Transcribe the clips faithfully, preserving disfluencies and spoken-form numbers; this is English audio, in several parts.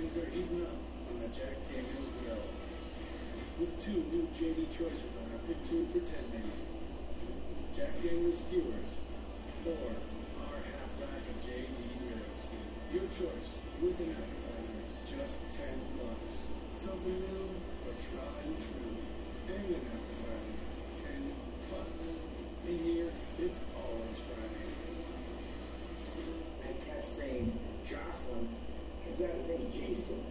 Things are heating up on the Jack Daniel's Grill. With two new J D choices on our Pick two for ten menu. Jack Daniel's skewers or our half rack of J D ribs. Your choice with an appetizer, just ten bucks. Something new or tried and true. And an appetizer, ten bucks. In here, it's always Friday. That cat's name Jocelyn. His other name Jason.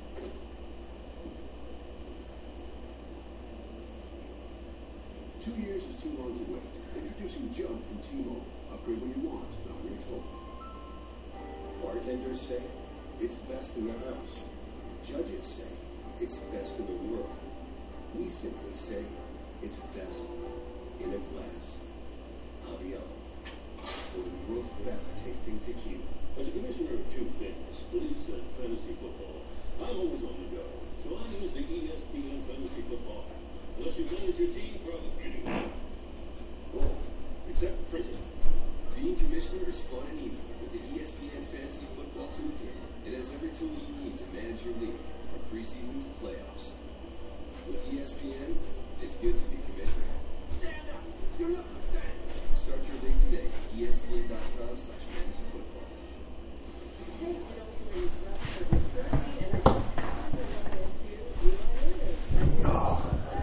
Two years is too long to wait. Introducing Jump from T-Mobile. Upgrade when you want, not when you're told. Bartenders say it's best in the house. Judges say it's best in the world. We simply say it's best in a glass. Avion. For the world's best tasting tequila. As a commissioner of two things, police and fantasy football, I'm always on the go. So I use the E S P N Fantasy Football app. Unless you play with your team from anywhere. Well, except prison. Being commissioner is fun and easy with the E S P N Fantasy Football Toolkit. It has every tool you need to manage your league, from preseason to playoffs. With E S P N, it's good to be commissioner. Stand up! You're not stand. Start your league today at E S P N dot com slash fantasy football. Hey, I don't believe that's for the jersey, and I just happened to run into Eli Lilly. Oh.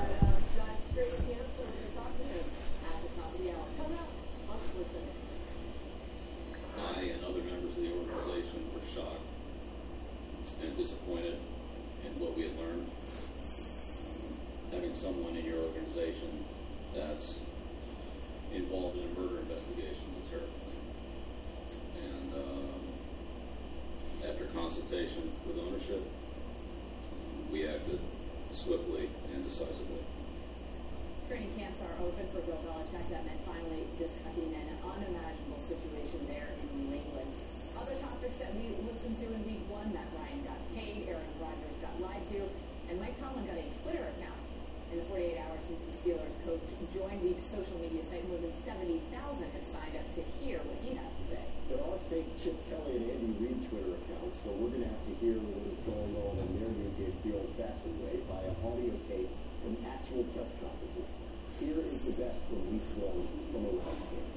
Disappointed in what we had learned. Having someone in your organization that's involved in a murder investigation is a terrible thing. And um, after consultation with ownership, we acted swiftly and decisively. Training camps are open for Bill Belichick. That meant finally discussing an unimaginable situation there in New England. Other topics that we listened to in week one, Matt Ryan got paid, Aaron Rodgers got lied to, and Mike Tomlin got a Twitter account. In the forty-eight hours since the Steelers coach joined the social media site, more than seventy thousand have signed up to hear what he has to say. There are fake Chip Kelly and Andy Reid Twitter accounts, so we're going to have to hear what is going on in their new games the old-fashioned way by a audio tape from actual press conferences. Here is the best from week one from a Rams game.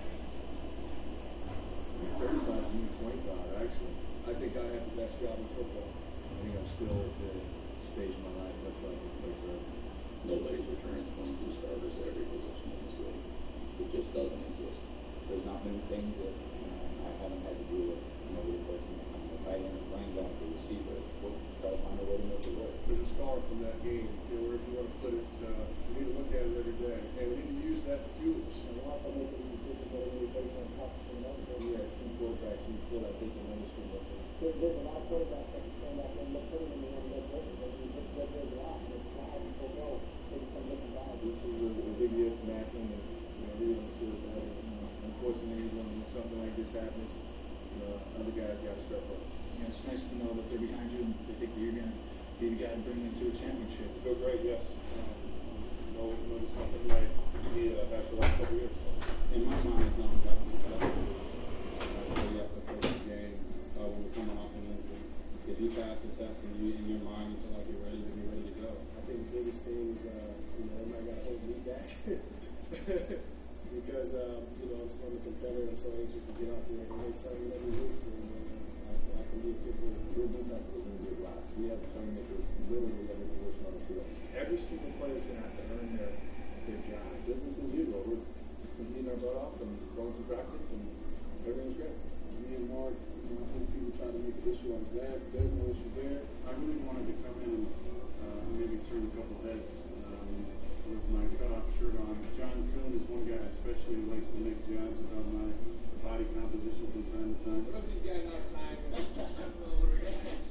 thirty-five to twenty-five, actually. I think I have the best job in football. I think I'm still at the stage of my life that I can play forever. Nobody's returning twenty-two starters at every position in this league. It just doesn't exist. There's not many things that um, I haven't had to do with nobody personally. I'm the tight end, the running back, the receiver. We'll try to find a way to make it work. There's a scar from that game. You know, wherever you want to put it, uh, we need to look at it every day. And we need to use that to fuel us. And we're not going to make any decisions that are really based on competition. Maybe a team quarterback, you feel like they can win this game. There, there's a lot of quarterbacks that can stand back and look put them in the end of the game. But you just get their job, and it's not how people go. They become different guys. This is a, a big year for Matthew, and you know, really want to see what that is. You know, unfortunately, when something like this happens, you know, other guys got to step up. Yeah, it's nice to know that they're behind you and they think that you're going to be the guy to bring them to a championship. Feel great, yes. Um, no, no, there's nothing like we uh, had for the last couple of years. In my mind, it's nothing but So you have to play the game uh, when we're coming off and if you pass the test and you in your mind you feel like you're ready, then you're ready to go. I think the biggest thing is uh, you know, everybody got to hold me back because um, you know, I'm, I'm a competitor. I'm so anxious to get out there and make something let me loose. And, uh, I, I can be a good one. We're doing that for the good lives. We have playmakers literally every position on the field. Every single player is going to have to earn their their job. Business as usual. We're competing our butt off and going to practice and everything's great. Me and Mark, you know, I think people try to make an issue out of that. There's no issue there. I really wanted to come in and uh, maybe turn a couple heads um, with my cutoff shirt on. John Kuhn is one guy especially who likes to make jobs about my body composition from time to time. But I'm just getting our time.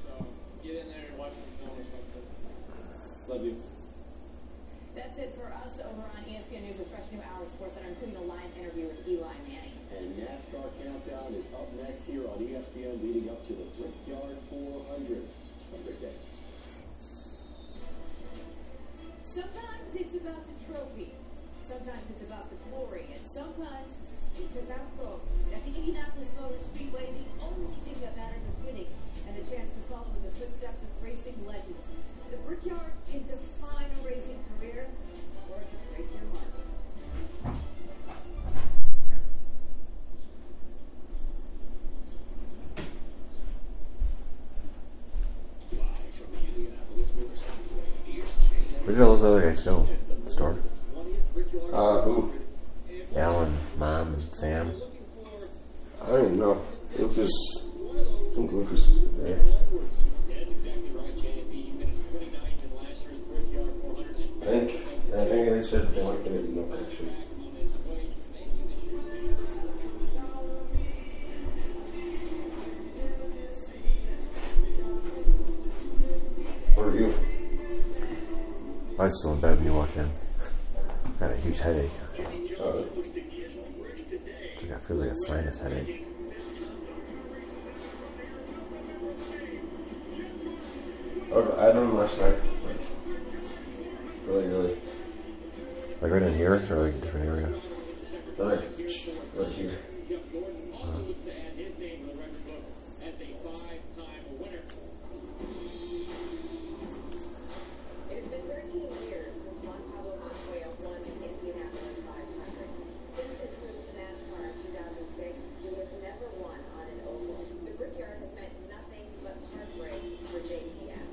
follow in the footsteps of racing legends. The Brickyard can define a racing career, or it can break your heart. Where did all those other guys go? Store? Uh, who? Alan, Mom, and Sam. I don't even know. Lucas. I think Lucas is there. I think, I think they said they liked it in no connection. Where are you? I was still in bed when you walked in. Got a huge headache. Uh, It's like, I feel like a sinus headache. okay, I had one last night. Like, really, really. Like right in here, or like a different area? Like, right here. Uh, It has been thirteen years since Juan Pablo Montoya won the Indianapolis five hundred. Since his move to NASCAR in two thousand six, he has never won on an oval. The Brickyard has meant nothing but heartbreak for J P M.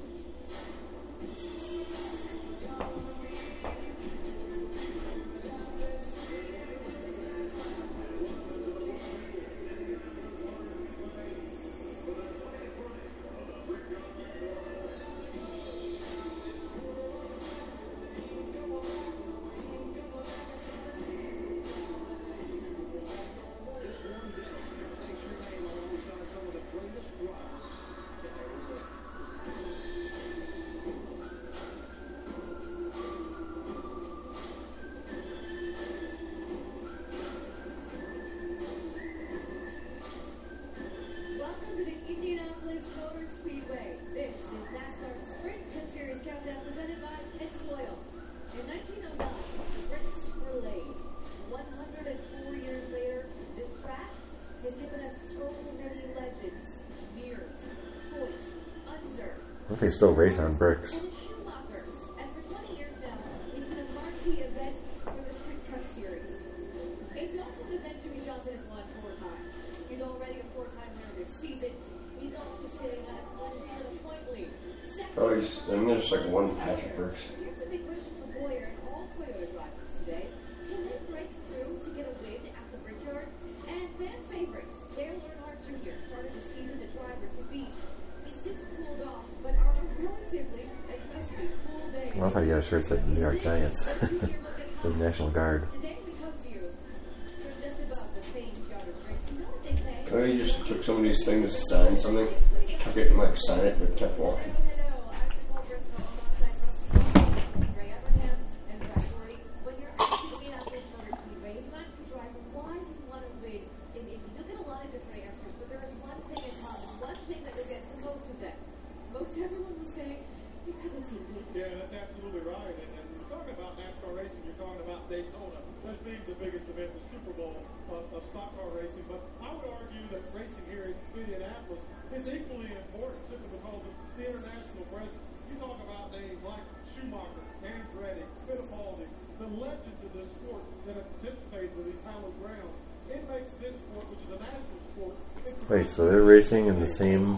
Welcome to the Indianapolis Motor Speedway. This is NASCAR's Sprint Cup Series Countdown presented by X-Oil. In nineteen oh nine, the bricks were laid. one hundred four years later, this track has given us so many legends. Mears, Foyt, Under, what if they still race on bricks? and Schumacher. And for twenty years now, it's been a marquee event for the Sprint Cup Series. It's also an event Jimmy Johnson has won four times. He's already a four-time winner this season. He's also sitting at a point lead. Second, Oh, he's, I mean, there's just like one Patrick Burks. here's the big question for Boyer and all Toyota drivers today. Can they break through to get a win at the Brickyard? And fan favorites, Dale Earnhardt Junior started the season the driver to beat. He's since cooled off, but are a relatively, and trust me, cool day. Well, I thought he got a shirt that said New York Giants. Says National Guard. Today we come to you from just above the famed yard of bricks. You know what they say? Maybe he just took some of these things, signed something, took it and like signed it, but kept walking. Hello, I'm Nicole Briscoe alongside Russell Ray Abraham and Brad Doherty. When you're at the Indianapolis Motor Speedway, you ask the driver why you want to win. And you look at a lot of different answers, but there is one thing in common, one thing that you'll get from most of them. Most everyone will say, because it's Indy. Yeah, that's absolutely right. And, and you're talking about NASCAR racing, you're talking about Daytona. That's being the biggest event, the Super Bowl of, of stock car racing. But I would argue that racing here in Indianapolis is equally important simply because of the international presence. You talk about names like Schumacher, Andretti, Fittipaldi, the legends of this sport that have participated in these hallowed grounds. It makes this sport, which is a national sport, Wait, so they're racing in the same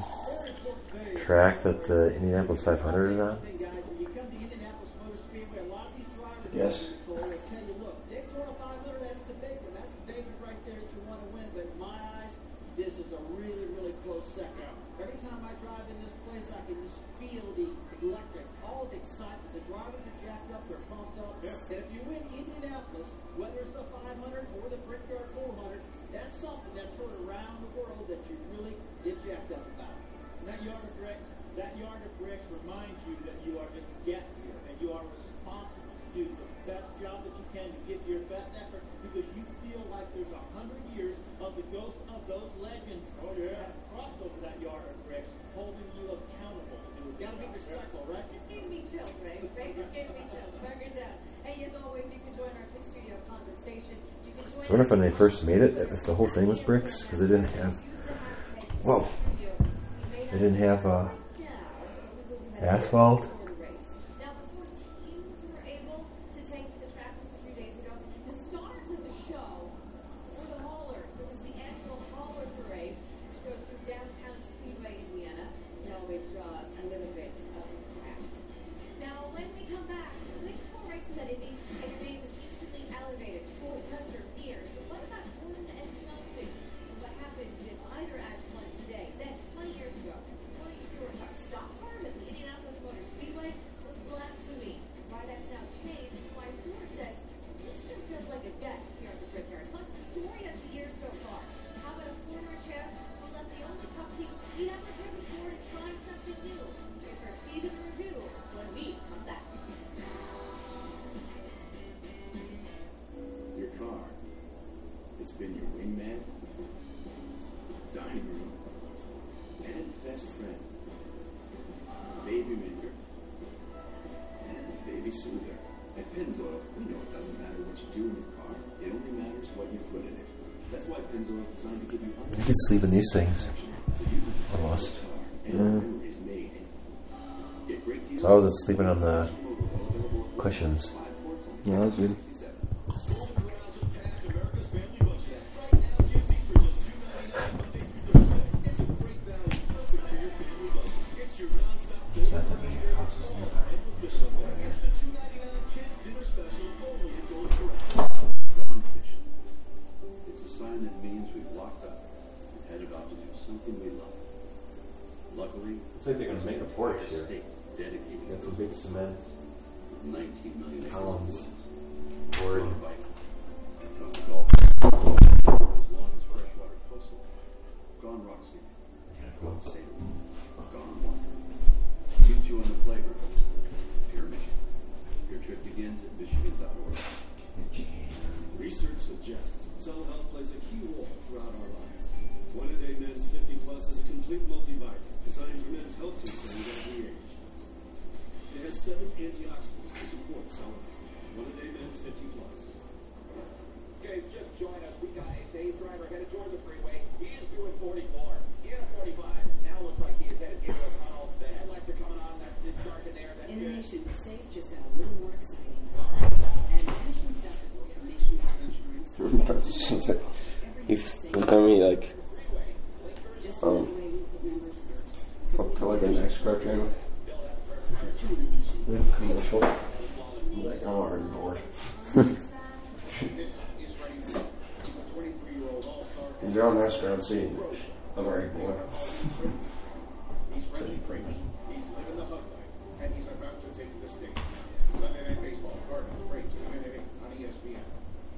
track that the Indianapolis five hundred is on? Yes. This is a really, really close second. Every time I drive in this place, I can just feel the electric, all the excitement. The drivers are jacked up, they're pumped up. And if you win Indianapolis, whether it's the five hundred or the Brickyard four hundred, that's something that's heard around the world that you really get jacked up about. And that yard of bricks, that yard of bricks reminds you that you are just a guest here and you are responsible to do the best job that you can to give your best effort because you feel like there's a hundred years of the ghost of those legends oh, yeah. that have crossed over that yard of bricks, holding you accountable to do it. Gotta be respectful, right? This gave me chills, Ray. Ray just gave me chills. Back it down. Hey, as always, you can join our Pit Studio conversation. You can join So I wonder if when they first made it, if the whole thing was bricks, because they didn't have, whoa, they didn't have uh, Asphalt. Now, before teams were able to take to the track just a few days ago, the stars of the show were the haulers. It was the annual hauler parade, which goes through downtown Speedway, Indiana, and always draws a little bit of crowd. Now, when we come back, which four races at Indy and your name was instantly elevated four tons or years? But what about Gordon and Johnson? And what happens if either had won today? Then, twenty years ago, Tony Stewart got stock cars at the Indianapolis Motor Speedway was blasphemy. Why that's now changed, why Stewart says he still feels like a guest here at the Brickyard. Plus, the story of the year so far. How about a former champ who left the only cup team he'd ever driven for and trying something new? Here's our season review when we come back. Your car. It's been your wingman, dining room, and best friend, baby maker, and baby soother. At Pennzoil, we know it doesn't matter what you do in your car. It only matters what you put in it. That's why Pennzoil is designed to give you You could sleep in these things. Almost. Yeah. So I wasn't sleeping on the cushions. Yeah, that's good. It's a sign that means we've locked up and headed off to do something we love. Luckily, Looks like they're gonna make a porch here. estate dedicated Got some big cement nineteen million columns. Or Board. bike. Go golf. As long as freshwater coastal. Gone rock skipping. Gone sailing. Gone wandering. Meet you on the playground. Pure Michigan. Your trip begins at Michigan dot org. Research suggests cell health plays a key role throughout our lives. One A Day Men's fifty Plus is a complete multivitamin designed for men's health concerns as we age. It has seven antioxidants to support cell health. One A Day Men's fifty Plus. Okay, just join us. We got a safe driver headed toward the freeway. He is doing forty-four. He had a forty-five. Now looks like he is headed into a tunnel. The headlights are coming on. That's the shark in there. That's good. Innovation Safe just got a little more exciting. And finishing deductibles from Nationwide Insurance. He f- tell me like um up to like an escrow channel. Commercial. I'm like, I'm already bored. If you're on escrow, see, I'm already bored. He's Freddie Prinze. He's living the hug life, and he's about to take the stage. Sunday Night Baseball, Cardinals, Braves, Community on E S P N.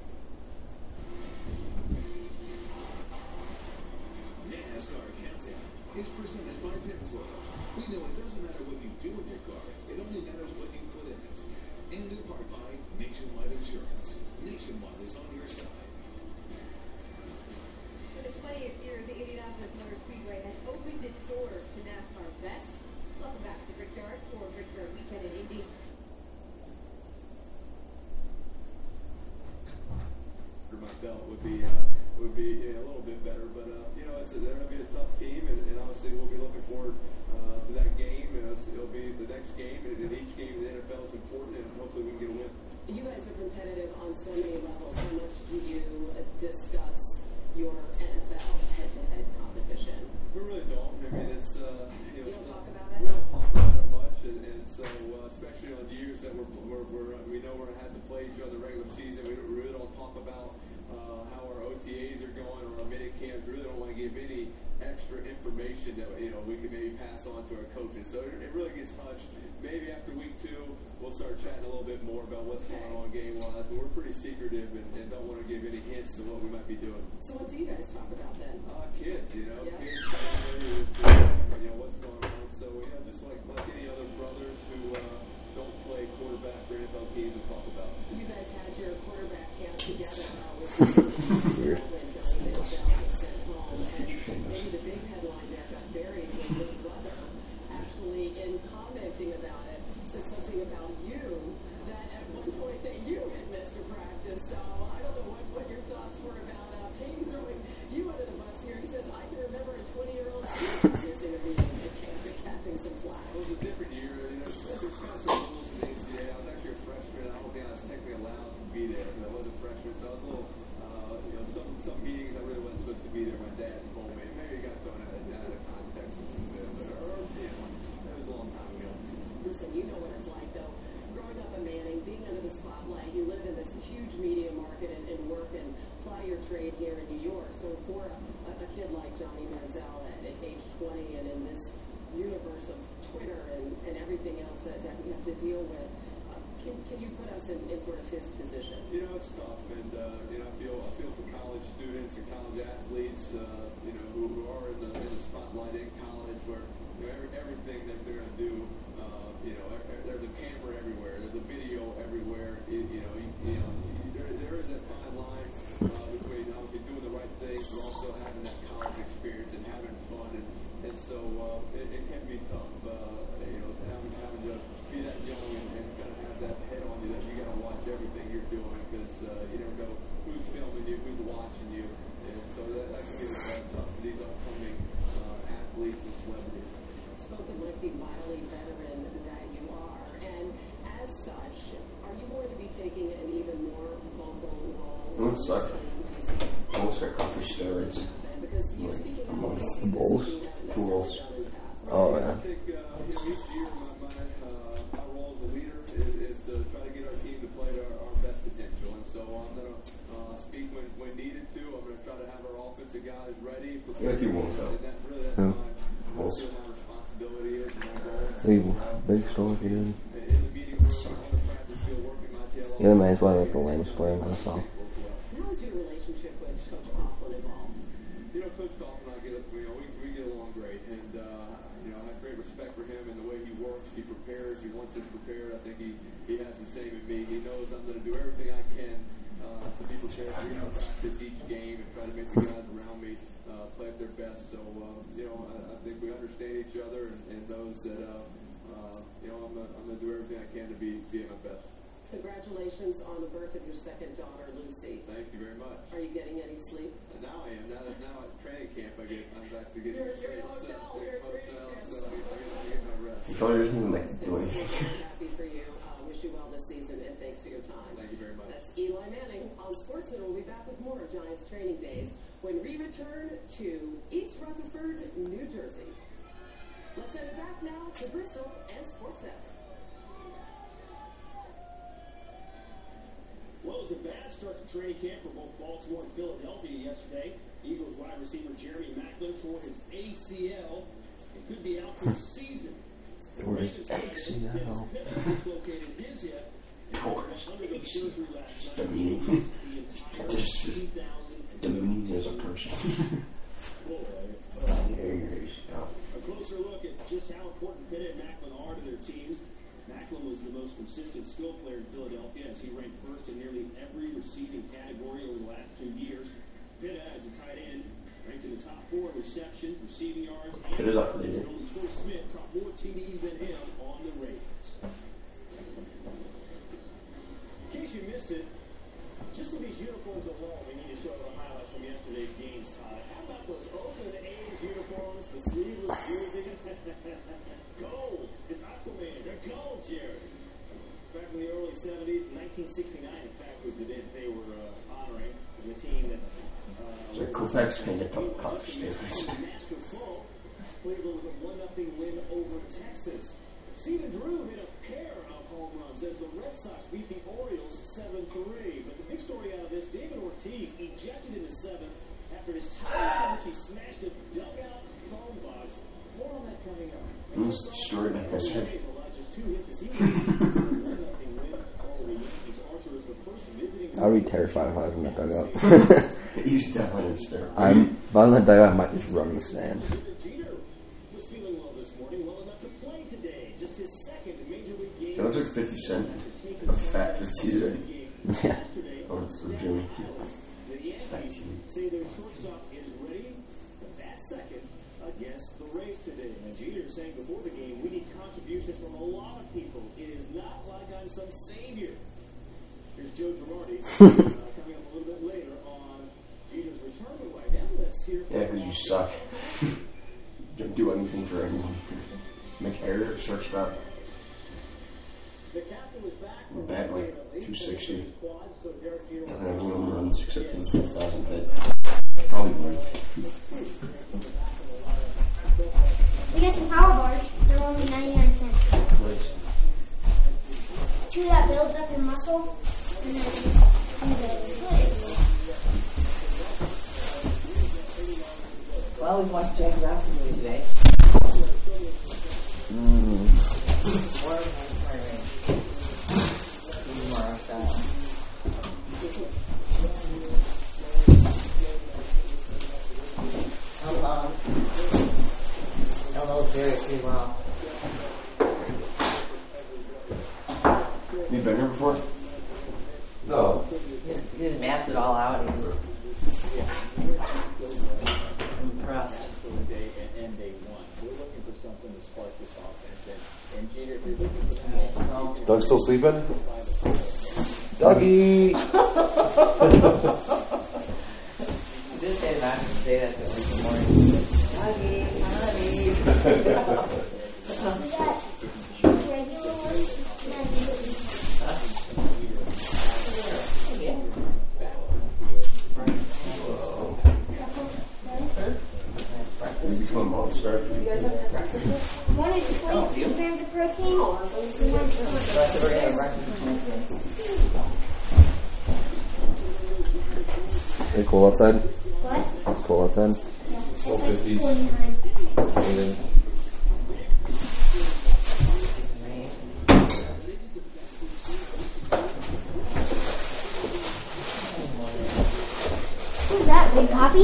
NASCAR Countdown is presented by Pennzoil. We know it doesn't matter what you do in your car, it only matters what you put in it. And in part by Nationwide Insurance. Nationwide is on your side. For the twentieth year, the Indianapolis Motor Speedway has opened its doors to NASCAR Best. Welcome back to the Brickyard for Brickyard Weekend in Indy. under my belt would be uh, would be yeah, a little bit better. But uh, you know, it's a, they're going to be a tough team, and, and obviously we'll be looking forward uh, to that game. And it's, it'll be the next game, and, and each game in the N F L is important, and hopefully we can get a win. You guys are competitive on so many levels. How much do you discuss your N F L head-to-head competition? We really don't. I mean, it's uh, you know, you don't talk about it. We don't talk about it much, and, and so uh, especially on years that we're, we're, we're we know we're gonna have to play each other regular season. We, don't, we really don't talk about uh, how our O T As are going or our mini camps. We really don't want to give any extra information that you know we can maybe pass on to our coaches. So it, it really gets hushed. Maybe after week two, we'll start chatting a little bit more about what's going on game-wise, but we're pretty secretive and, and don't want to give any hints to what we might be doing. So what do you guys talk about then? Uh, kids, you know, yeah. kids, families, uh, you know, what's going on. So, yeah, just like, like any other brothers who uh, don't play quarterback for N F L teams to talk about. You guys had your quarterback camp together uh, with Weird. Maybe the big headline there got buried when your brother actually, in commenting about it, said something about you that at one point that you had missed a practice. So I don't know what, what your thoughts were about uh, Peyton throwing you under the bus here. He says, I can remember a twenty-year-old missing a beating at camp and catching some flack. It was a different year. deal with. Uh, can, can you put us in, in sort of his position? You know, it's tough, and uh, you know, I feel I feel for college students and college athletes, uh, you know, who, who are in the, in the spotlight in college, where you know every, everything that they're going to do, uh, you know, there's a camera everywhere, there's a video everywhere. It, you know, you, you know, there, there is that fine line uh, between obviously doing the right thing, but also having that college experience and having fun, and, and so uh, it, it can be tough, uh, you know, having having to be that young and, and kind of have that head on you that you got to watch everything you're doing because uh, you never know who's filming you, who's watching you, and so that, that can be uh, tough for these upcoming uh, athletes and celebrities. Spoken like the wily veteran that you are, and as such, are you going to be taking an even more vocal role? It would suck. I will start going for steroids. The Bulls? Bulls. Oh, yeah. I think uh, you know, each year my, my, uh, my role as a leader is, is to try to get our team to play to our, our best potential, and so I'm going to uh, speak when, when needed to. I'm going to try to have our offensive guys ready. Yeah, if you won't, though. And that, really, that's Yeah. my, that's what my responsibility is and my goal. Hey, big store if you did. In the meeting room, on the practice field, working my tail off. Yeah, man, that's why I like the lamest player in the N F L. How is your relationship with Coach Coughlin evolved? You know, Coach Coughlin and I get, you know, we, we get along great, and uh, you know, I have great respect for him and the way he works. He prepares. He wants us prepared. I think he, he has the same in me. He knows I'm going to do everything I can uh, to be prepared for you know, practice each game and try to make the guys around me uh, play at their best. So uh, you know, I, I think we understand each other and, and knows that uh, uh, you know I'm going I'm to do everything I can to be be at my best. Congratulations on the birth of your second daughter, Lucy. Thank you very much. Are you getting any sleep? And now I am. Now that now at training camp, I get I'm back to get You're- some you're in sleep. a hotel. So, You're in hotel, training so I get, I get, I get my rest. He probably doesn't even like do anything. Happy for you. Uh, wish you well this season, and thanks for your time. Thank you very much. That's Eli Manning on SportsCenter. We'll be back with more of Giants training days when we return to East Rutherford, New Jersey. Let's head back now to Bristol and SportsCenter. Well, it was a bad start to training camp for both Baltimore and Philadelphia yesterday. Eagles wide receiver Jeremy Maclin tore his A C L and could be out for the season. Tore his A C L. Dislocated his hip and undergo surgery last night. Demeaning. He missed the entire Just, just two thousand demeaning as a person. A closer look at just how important Pitta and Maclin are to their teams. Maclin was the most consistent skill player in Philadelphia as he ranked first in nearly every receiving category over the last two years. Pitta, as a tight end, ranked in the top four in receptions, receiving yards, and Pitta's off for the year. only Troy Smith caught more T Ds than him on the Ravens. In case you missed it, just with these uniforms alone, we need to show the highlights from yesterday's games, Todd. How about those Oakland A's uniforms, the sleeveless jerseys? Gold! It's Aquaman. They're gold, Jared. Back in the early seventies, nineteen sixty-nine, in fact, was the day that they were uh, honoring the team that... Uh, So Koufax can get top college status. Masterful. Cleveland with a one nothing win over Texas. Stephen Drew hit a pair of home runs as the Red Sox beat the Orioles seven three. But the big story out of this, David Ortiz ejected in the seventh after his tie, which he smashed a dugout phone box. More on that coming up. I'm just story back his head. I would be terrified if I was in that dugout. He's definitely in there. I'm, if I was in that dugout, I might just run the stands. It looks like fifty Cent. A fat fifty Cent. Yeah. Or for Jimmy. Say their shortstop is ready for that second against the Rays today. And Jeter saying before the game, we need contributions from a lot of people. It is not like I'm some savior. Here's Joe Girardi uh, coming up a little bit later on Jeter's return to the White House. Let's hear from Yeah, because you suck. Don't do anything for anyone. Make error, shortstop. The captain was back from Bad like two sixty. quad, so Derek Jeter Doesn't have any home runs except for the four thousand feet. Probably won't. We got some power bars. They're only ninety-nine cents. Nice. Two that builds up your muscle, and then two that Well, we watched Jack Robinson movie today. Mm. Or, sorry, You been here before? No. He just, he just maps it all out. He's impressed. And they won. We're looking for something to spark this offense. And Jeter, if you're looking for that, Doug's still sleeping? Dougie! You did say that. You say that to him in the morning. Dougie, honey. You become a monster. You guys haven't had breakfast yet? One is twenty grams of protein. And one is So we're gonna have breakfast. Hey, cool outside? What? It's cool outside? Yeah. Twelve It's like fifties. forty-nine. Who's that, Big Poppy?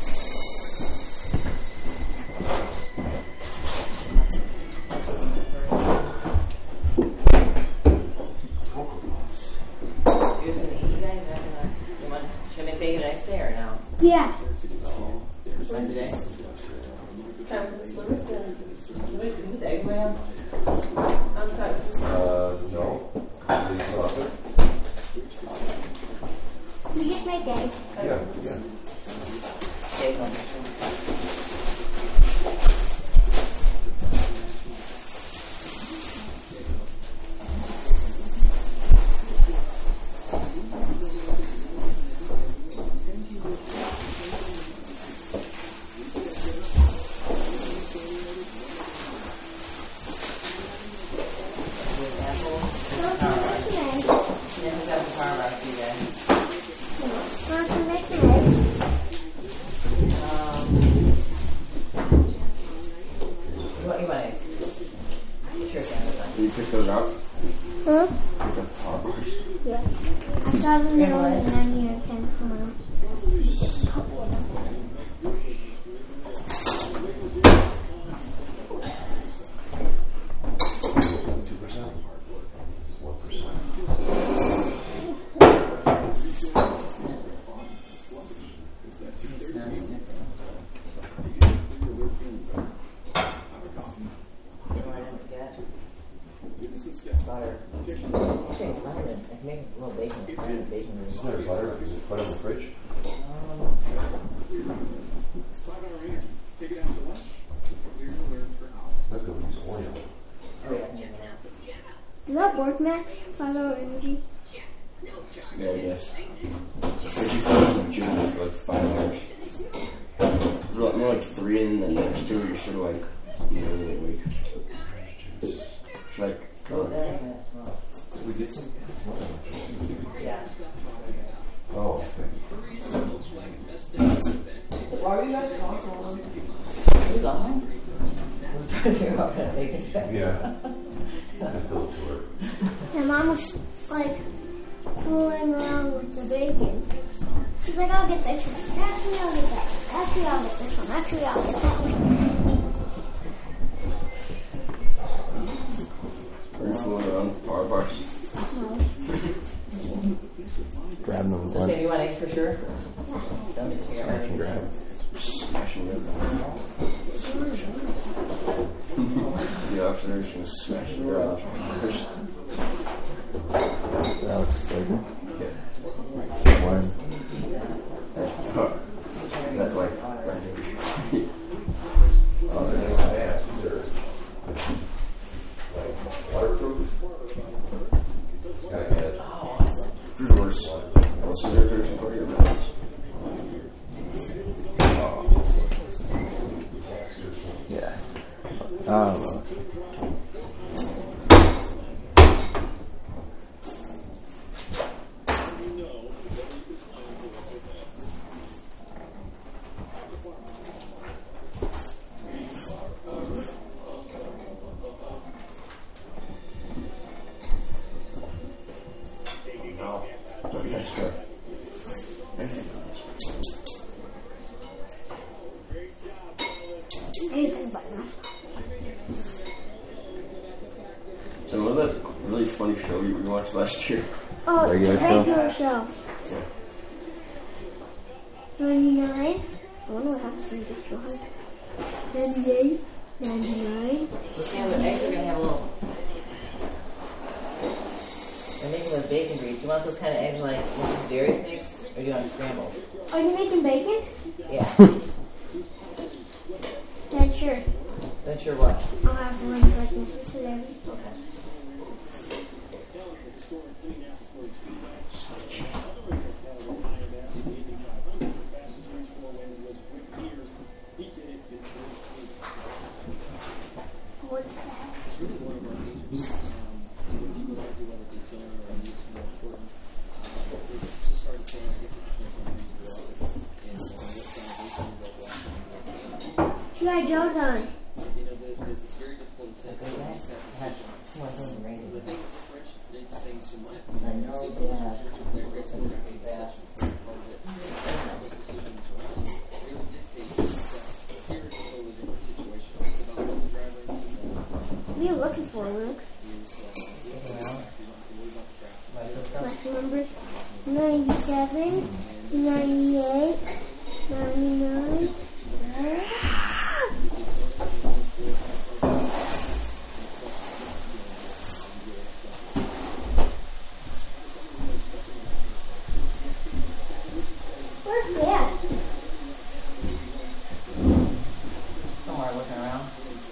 Should I make bacon the next day or no? Yeah. Wednesday day? Time for the swimmers to Did we put the eggs away on? I'm kind of just Uh, no. They still out there? We just make eggs. Yeah, yeah. Egg on. Did you pick those out? Huh? Pick up the power bars. Yeah. I saw them in the middle and I'm here again tomorrow. Two percent. One percent. Butter. Actually, I found it. I can make a little bacon. I found bacon. Isn't there butter? Is it put in the fridge? Um, Take it out to lunch. You're going to learn for hours. That's going to use oil. oh, yeah. Does that work, Max? Five hour energy? Yeah, I guess. But you found in the gym for like five hours. There's like more like three, and then the next two you're sort of like, you know, really weak. It's like, Go there. Did we get some? Yeah. Oh, okay. Why were you guys talking so long? You gone? I'm trying to figure out how to make it. Yeah. Just build to it. And Mom was like fooling around with the bacon. She's like, I'll get this one. Actually, I'll get that one. Actually, I'll get this one. Actually, I'll get that one. are you fooling around with power bars? No. Grab them. So, say, do you want eggs for sure? Yeah. Let me just figure out Smash and grab. Smash and grab. The observation is smash and grab. Alex is like, Yeah. wine. Oh, that's like right here. Oh, they're nice and ass. These are like waterproof. This guy had. Who's worse? What's your version for your minutes? Yeah. Um. Okay, sure. Anything but that. So was that really funny show you watched last year? Oh, Regular regular, show? show. ninety-nine. I wonder what happens to this one. ninety-eight. ninety-nine. Let's see, the eggs are going to have a little... They're making those bacon grease. You want those kind of eggs like Missus Dairy's makes? Or do you want scrambled? Are you making bacon? Yeah. Then sure. Then sure what? I'll have one like Missus Dairy. Okay. What's that? It's really one of our majors. Um, and when people argue whether Daytona or Indy is more important, uh, it's just hard to say. I guess it depends on who you grew up with and uh, what foundation you grew up watching. G I. Joe done. You know, the, the, it's very difficult to Okay, make that's, that that's decision. two more things amazing. So the French did things to my I know States they Owners have Restricted Player Racing some Driving fast. Decisions were part of it. And those decisions really, really dictate your success. Here it's a totally different situation. It's about what the driver and team does. What are you looking for, Luke? Is, uh, is you don't have to worry about the traffic. Last number ninety-seven, ninety-eight, ninety-nine. Where's Dad? Somewhere looking around.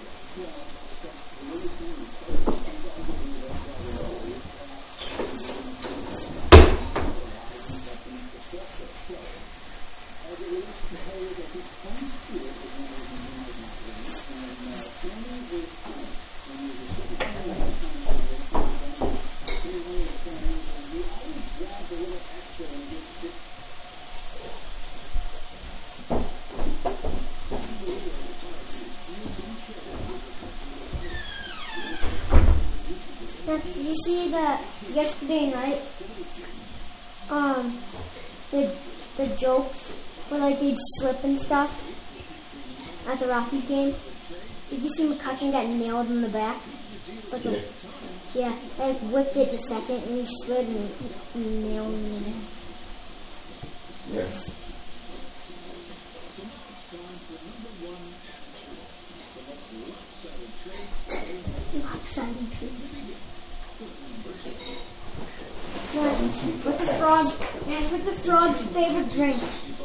Next, did you see that yesterday night? Um, the the jokes where like they'd slip and stuff at the Rockies game. Did you see McCutcheon got nailed in the back? Like a, yeah, like whipped it to second and he slid and he nailed him in the back. Yeah. Lopsided tree. What? What's a frog? Man, what's a frog's favorite drink?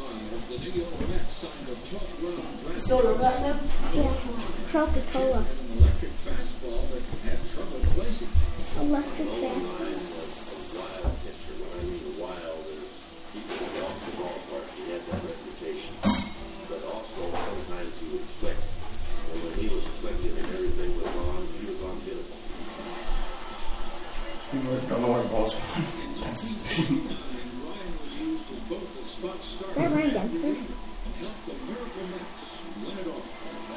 Soda water? Yeah, Coca-Cola. Electric fastball that had trouble placing. Electric fastball. Wild pitcher. When I mean wild, is he could walk the ballpark. He had that reputation. But also, sometimes he would click. And when he was clicking and everything was wrong, he was unhittable. People don't know where the ball's going. That's his vision. Ryan was used as both a spot starter That Ryan and Dempsey? helped the Miracle Mets win it all.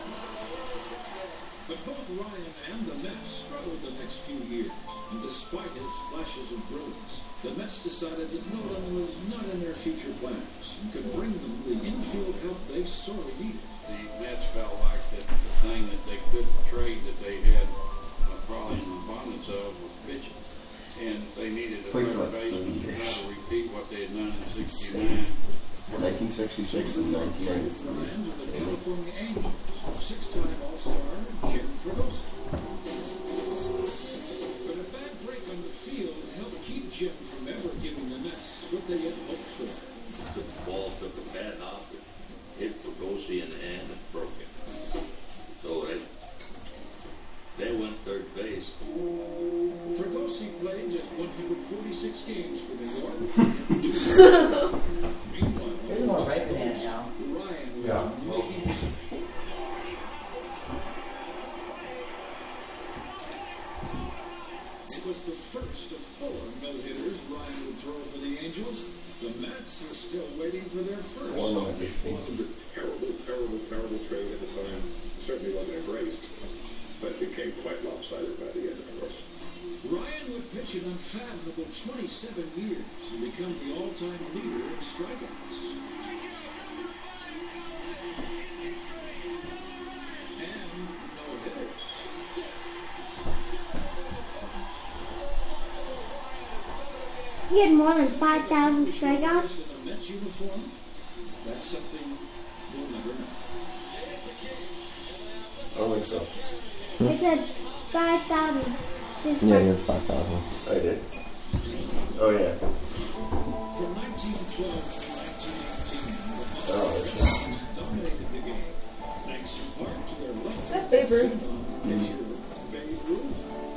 But both Ryan and the Mets struggled the next few years, and despite his flashes of brilliance, the Mets decided that Nolan was not in their future plans and could bring them the infield help they sorely needed. The Mets felt like that the thing that they couldn't trade that they had uh, probably an abundance of was pitching. And they needed a Played for third like baseman thirty to years. try to repeat what they had done in sixty-nine. nineteen sixty-six and nineteen Ryan to the ninety-three. California Angels, six-time All-Star Jim Fregosi. But a bad break on the field helped keep Jim from ever giving the Mets what they had hoped for. The ball took a bad hop, hit Fregosi in the hand and broke it. So they, they went third base. Fregosi played just one hundred forty-six games for New York. Meanwhile, There's more right banana now. Ryan was Yeah. making his It was the first of four no-hitters Ryan would throw for the Angels. The Mets are still waiting for their first. One of It them. was a terrible, terrible, terrible trade at the time. Certainly wasn't embraced, but became quite lopsided by the end, of course. Ryan would pitch an unfathomable twenty-seven years and become the all-time leader in strikeouts. And no-hitters. He had more than five thousand strikeouts. Mets uniform. That's something we'll never know. I don't think so. It said five thousand. Yeah, he had five thousand. I did. Oh, yeah. From nineteen twelve to nineteen eighteen, the Oh, Red Sox dominated the game, thanks in part to their left That Babe Ruth. pitcher, Babe Ruth.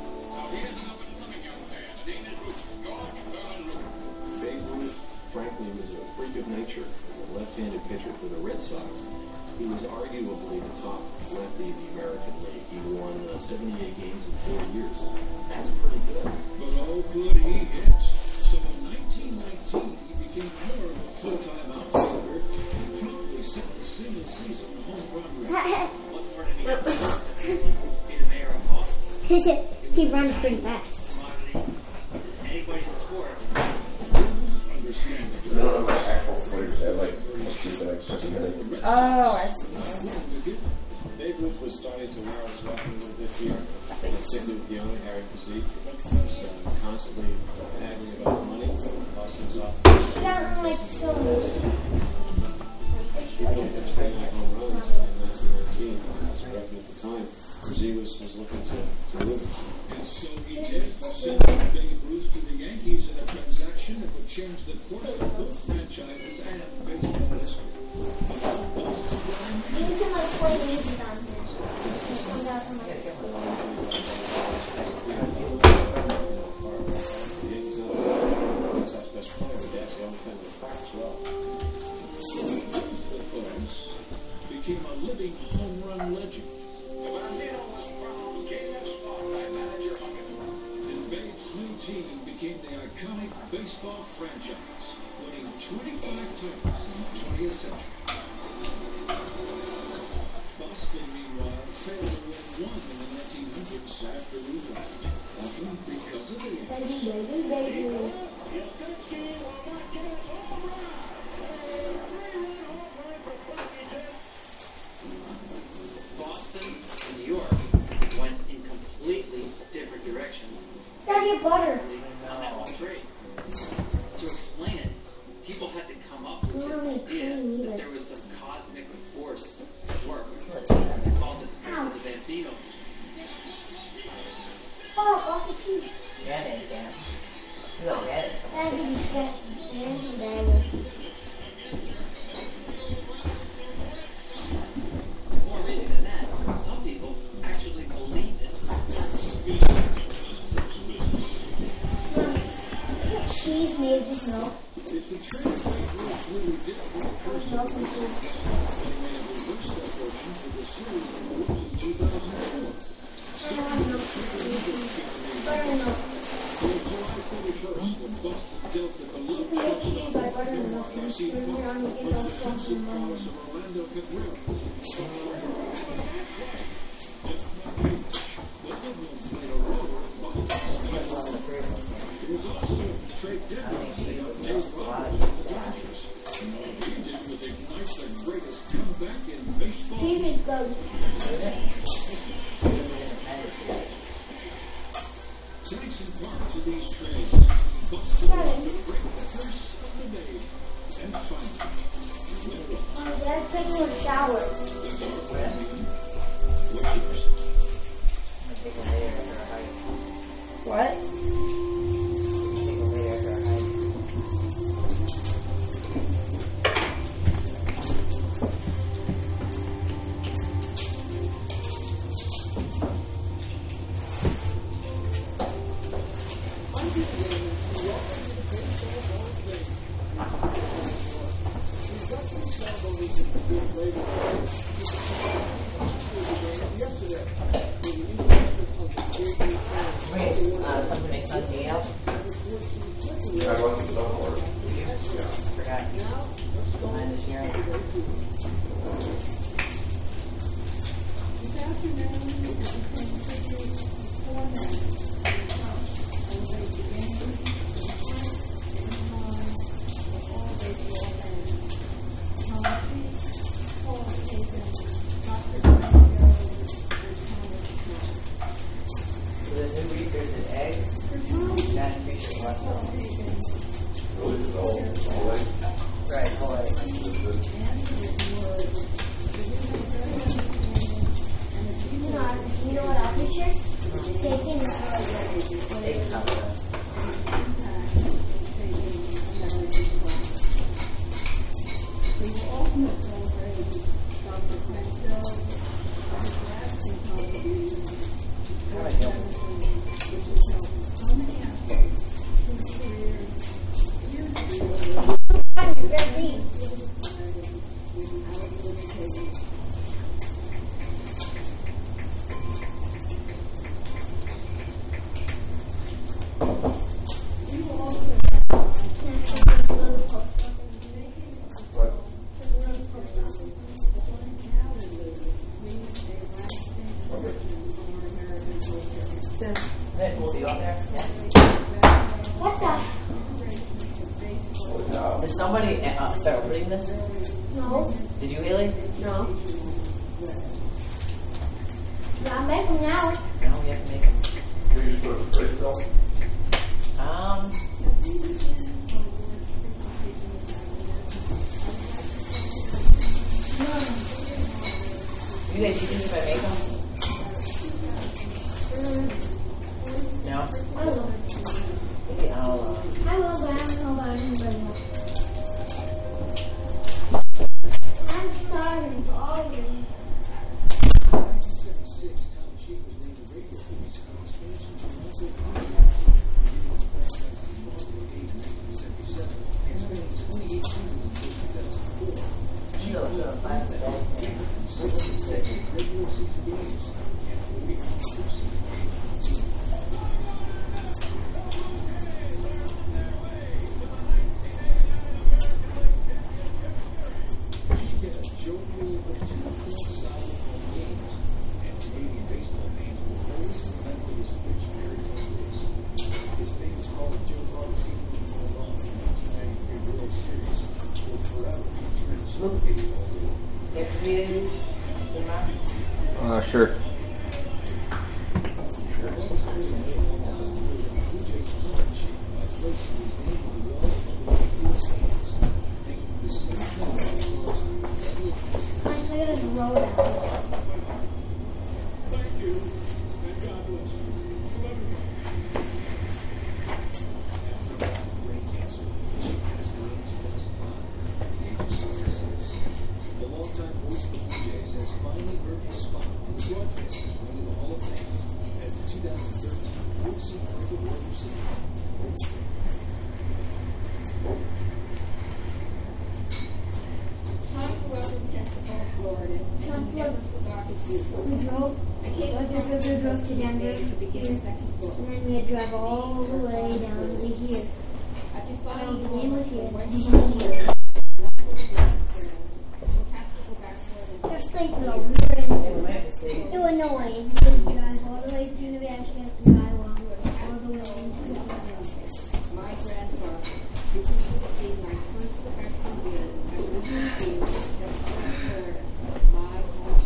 Babe Ruth, frankly, was a freak of nature as a left-handed pitcher for the Red Sox. He was arguably the top lefty in the American League. He won uh, seventy-eight games in four years. That's pretty good. But oh, could he hit? So in nineteen nineteen, he became more of a full-time outfielder and promptly set the single-season home run record. He runs pretty fast. Anybody in the sport. I don't have my actual footage. I have like two things. Oh, I see. Babe Ruth was starting to wear us up a little bit here, particularly with young Harry Physique. He was uh, constantly haggling about money, lost his off. Yeah, like so much. I don't have to make home runs in nineteen nineteen. I was directing at the time. Physique was, was looking to, to move. And so he did send Babe Ruth to the Yankees in a transaction that would change the course of both franchises and baseball history. You can like play music on here. The Yankees on the Red Sox best player, but that's the only time they practice well. The Cubs became a living home run legend. And Babe's new team became the iconic baseball franchise, winning twenty-five titles in the twentieth century. Boston, meanwhile, failed to win one in the nineteen hundreds after we left, often because of the Baby, baby, baby. Boston and New York went in completely different directions. Daddy, butter. On that one trade. To explain it, people had to come up with this idea that there was some cosmic force at work. They called it the force of the Bambino. Oh, off the cheese. Yeah, it is, yeah. No, yeah, it is. That'd be disgusting. That'd be bad. More amazing than that, some people actually believed it. Cheese made this milk. If the trade of Babe Ruth really did put a curse on the Red Sox, they may have reversed their fortune for the series of moves in two thousand four. Buttermilk. On July thirty-first, when Boston dealt the beloved You can get shortstop cheese by buttermilk and Marcy spring it on Park and was get all defensive saucy and prowess money. of Orlando Cabrera. It was also trade deadline day of Dave Roberts of the Dodgers. And all he did was ignite the greatest comeback in baseball. Cheese is good. Thanks in part to these trades, Boston was the great curse of the day. And finally, went wrong. My dad's taking a shower. The Guardian, which is What? Take a later after our hike. Wait, uh, something makes sense to you else? I wasn't so bored. Yeah. Forgot. Mine this year. So there's new research in eggs. That research last time. Really? The whole, the whole leg? Right, whole leg. You know, you know what I'll picture? Steak and Steak taco. We'll be on there. Yeah. What's that? Did somebody uh, start opening this? No. Did you, Haley? No. Gotta make them now. No, we have to make them. Can you just put it in the fridge though? Um. You guys, do you think if I make them? No? I don't know. Maybe I'll, uh... I will, but I don't know about anybody else. I'm starving already. Uh, sure. Look at this road out. We drove, we drove, we drove to Denver, and then we had to drive all the way down to here. Um, the name was here. Just think though, we were in, Illinois, and we had to drive all the way to Nebraska, and drive all, all the way into the My grandfather, who became my first professional bid, I lived in Florida, my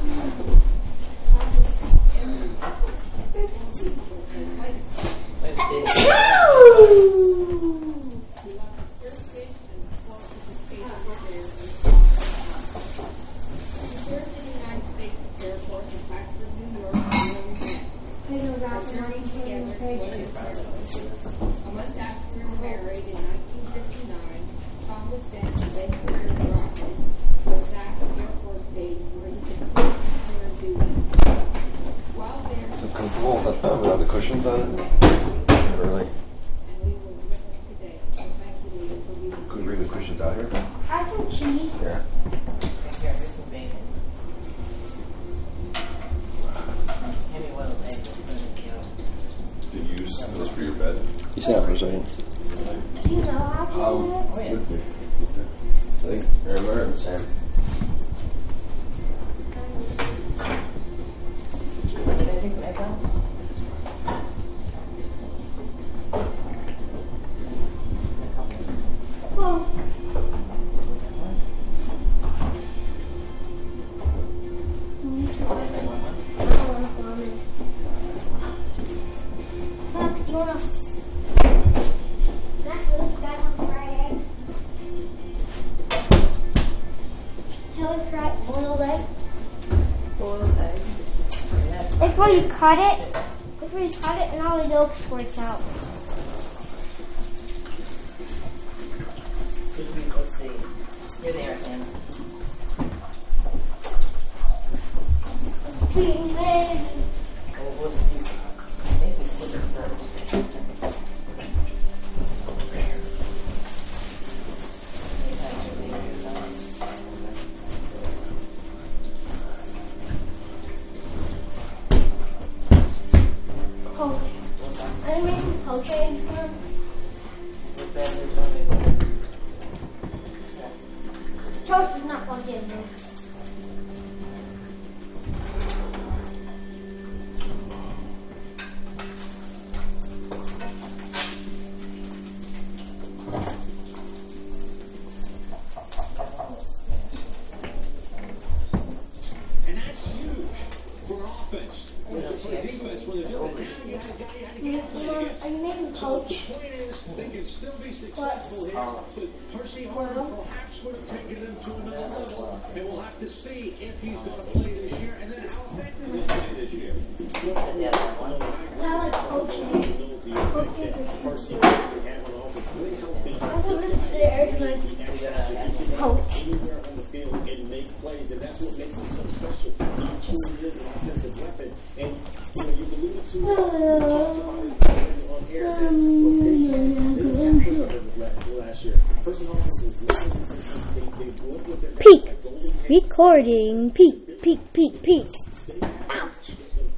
A month after we were married in nineteen fifty-nine, Tom was sent to Vancouver, Rocket, was Sac Air Force Base where he completed tour duty. While there, So comfortable without, without the cushions on it? Really? and we were with us today. So thank you, Lee, for being Could we bring the cushions out here? I some cheese. Yeah. Here, here's some bacon. Hand me one of the eggs. Did you use those for your bed? You stand for a second. Do you know how to do Um, it? Oh, yeah. with me. I think Aaron Leonard and Sam. Can I take some eggs out? Well, Look, do you wanna? That's what we got on Friday. before you cut it, before you cut it, and all the yolk squirts out. Let's see. Here they are, Sam. Green eggs. Oh, we'll see. I think we put it first. Poach. Are you making poach eggs here? What's that? There's only Toast is not plugged in, though. And that's huge for offense. For defense, when they're doing it, you Mom, are you making poach? The point is, they can still be successful here, but Percy Harvin perhaps would have taken them to another level. And we'll have to see if he's going to play this year, and then how effective he'll play this year. I like poach eggs. Poach eggs are Percy super. Harvin have an offense really healthy. I was there, like, poach. Anywhere on the field and make plays, and that's what makes him so special. He truly is an offensive weapon. And you know, you alluded to, you talked about it on air that they didn't have Percy Harvin last year. Percy Harvin was not consistent. They they worked with their Peak. guys like Golden Tate. Recording. Peak, peak, peak, peak. Ouch.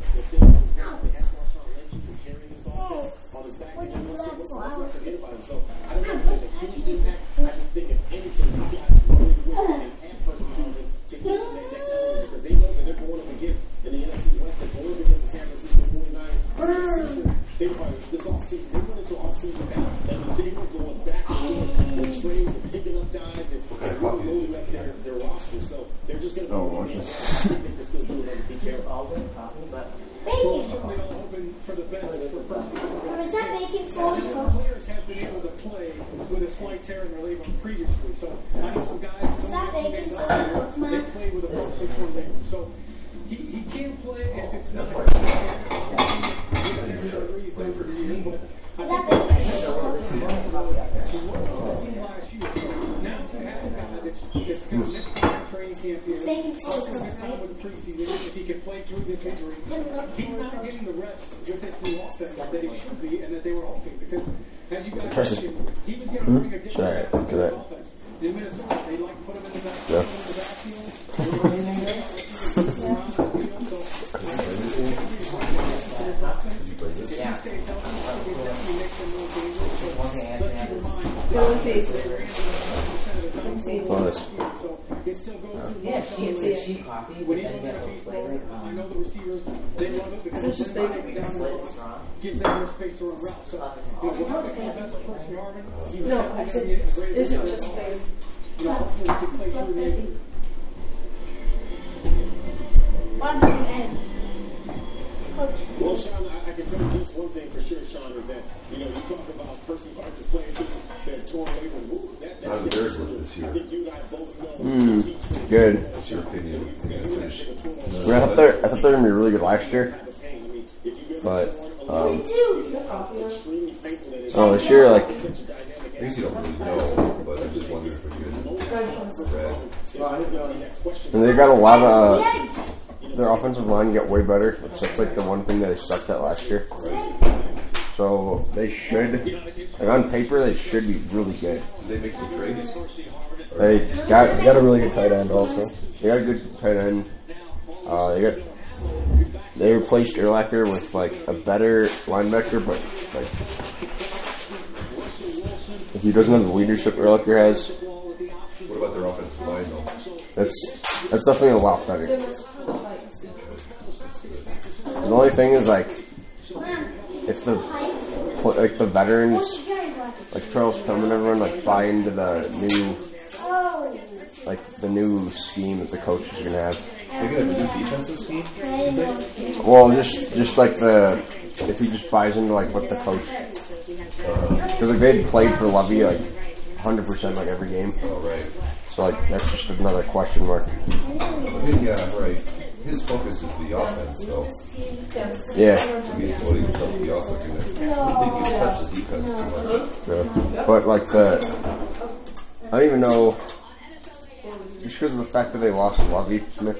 Press is. Hmm? Sorry, after that. Yeah. Well, yeah, she had the cheap coffee, but then you got a flavor. I know the receivers, they love it because it's just basically down the road, gives them more space to run routes. So, you know, we're having the best Percy Harvin. He was No, definitely I said, going to get a great is it result. just space? You know, hopefully he can play through the Well, Sean, I, I can tell you this one thing for sure, Sean, is that, you know, you talk about Percy Harvin's playing through that torn labrum. Ooh, that, that's How did theirs look this year? I think you and I both know. Mm, good. What's your opinion? I thought they I thought they were gonna be really good last year, but um, oh, this year like. I guess you don't really know, but I'm just wondering if we're good. And they got a lot of. Uh, their offensive line get way better, which that's like the one thing that they sucked at last year. So they should, like on paper, they should be really good. Did they make some trades? They got they got a really good tight end also. They got a good tight end. Uh, they got they replaced Urlacher with like a better linebacker, but like he doesn't have the leadership Urlacher has. What about their offensive line though? That's that's definitely a lot better. The only thing is like if the like the veterans like Charles Tillman and everyone like buy into the new like the new scheme that the coach is gonna have. They're gonna have a new defensive scheme? Well, just just like the if he just buys into like what the coach because uh, like they played for Lovey like one hundred percent like every game. Oh right. So like that's just another question mark. Yeah, right. his focus is the offense, so. Yeah. So he's what he tells the offense. I don't think he touch the defense too much. Yeah. But like the, I don't even know. Just because of the fact that they lost Lovey Smith.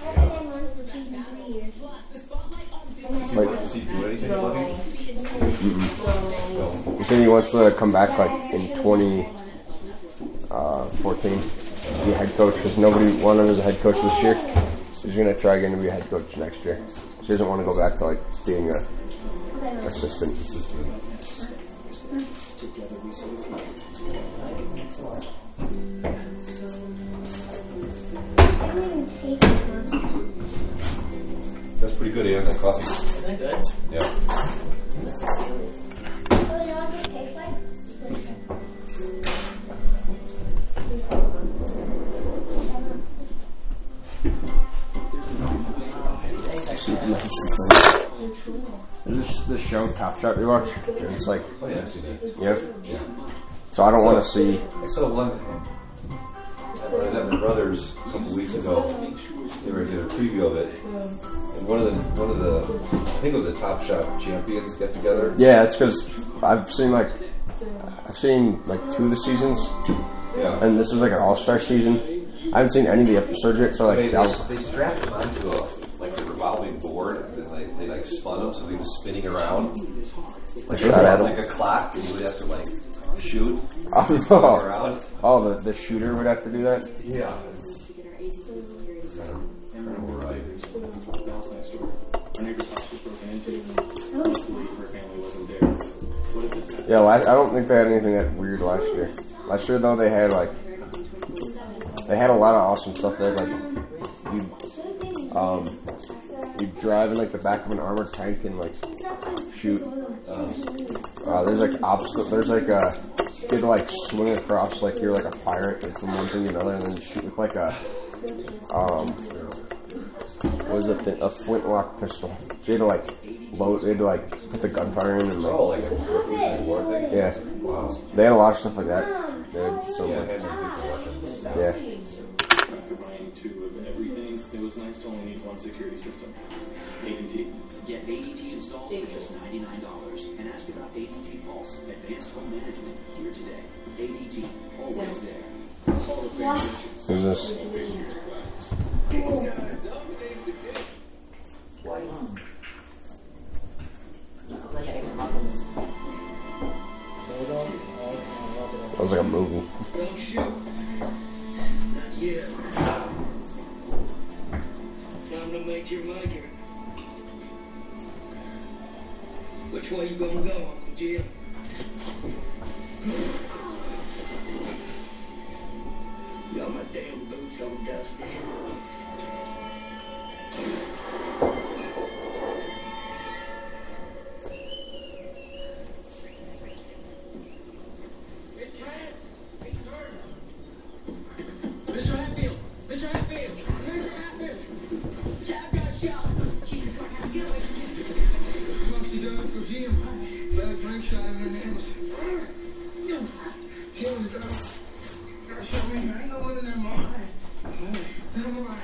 Like, Does he do anything, Lovey? Mm-hmm. He said he wants to come back like in twenty fourteen to be a head coach because nobody wanted him as a head coach this year. So he's gonna try again to be a head coach next year. So he doesn't want to go back to like being a assistant. Assistant. That's pretty good, Ian. That coffee. Is that good? Yeah. There's this, this show, Top Shot, we watch. And it's like, Oh, yeah, I've seen that. yeah. So I don't want to see. I saw one. I was at my brother's a couple weeks ago. They were doing a preview of it, and one of the one of the I think it was the Top Shot champions get together. Yeah, it's because I've seen like I've seen like two of the seasons. Yeah. And this is like an all-star season. I haven't seen any of the episodes yet, so like they, I'll, they, they strapped him onto a like a revolving board, and like they like spun him so he was spinning around. Like, Shot at him. like a clock, and you would have to like shoot. Oh, spin no. around. Oh, the, the shooter would have to do that? Yeah. It's kind of, kind of right. Last night's story. Our neighbor's house was broken into. Luckily, her family wasn't there. What if this happened? Yeah, well, I, I don't think they had anything that weird last year. Last year, though, they had like they had a lot of awesome stuff. They had like you um you drive in like the back of an armored tank and like shoot. Uh, uh, there's like obstacle. There's like a you had to like swing across like you're like a pirate like from one thing to another, and then shoot with like a um what was it thing? A flintlock pistol. So you had to like load. They had to like put the gunfire in and like Oh, like a Revolutionary War thing? yeah. Wow. They had a lot of stuff like that. They had so Yeah, much. they had some different weapons. Yeah. After buying two of everything, it was nice to only need one security system. A D T. Get A D T installed for just ninety-nine dollars and ask about A D T Pulse, Advanced Home Management, here today. A D T, always there. Who's this? That was like a movie. Don't shoot. Not yet. Time to make your major. Which way you gonna go, Uncle Jim? Got my damn boots all dusty. Mister Hatfield! Mister Hatfield! Mister Hatfield! I've got a shot! Jesus, I have to get away from this. Mostly done for Jim. Bad Frank shot him in the nose. Kills go. Gotta show me. I ain't no one in there, Mom. Never mind.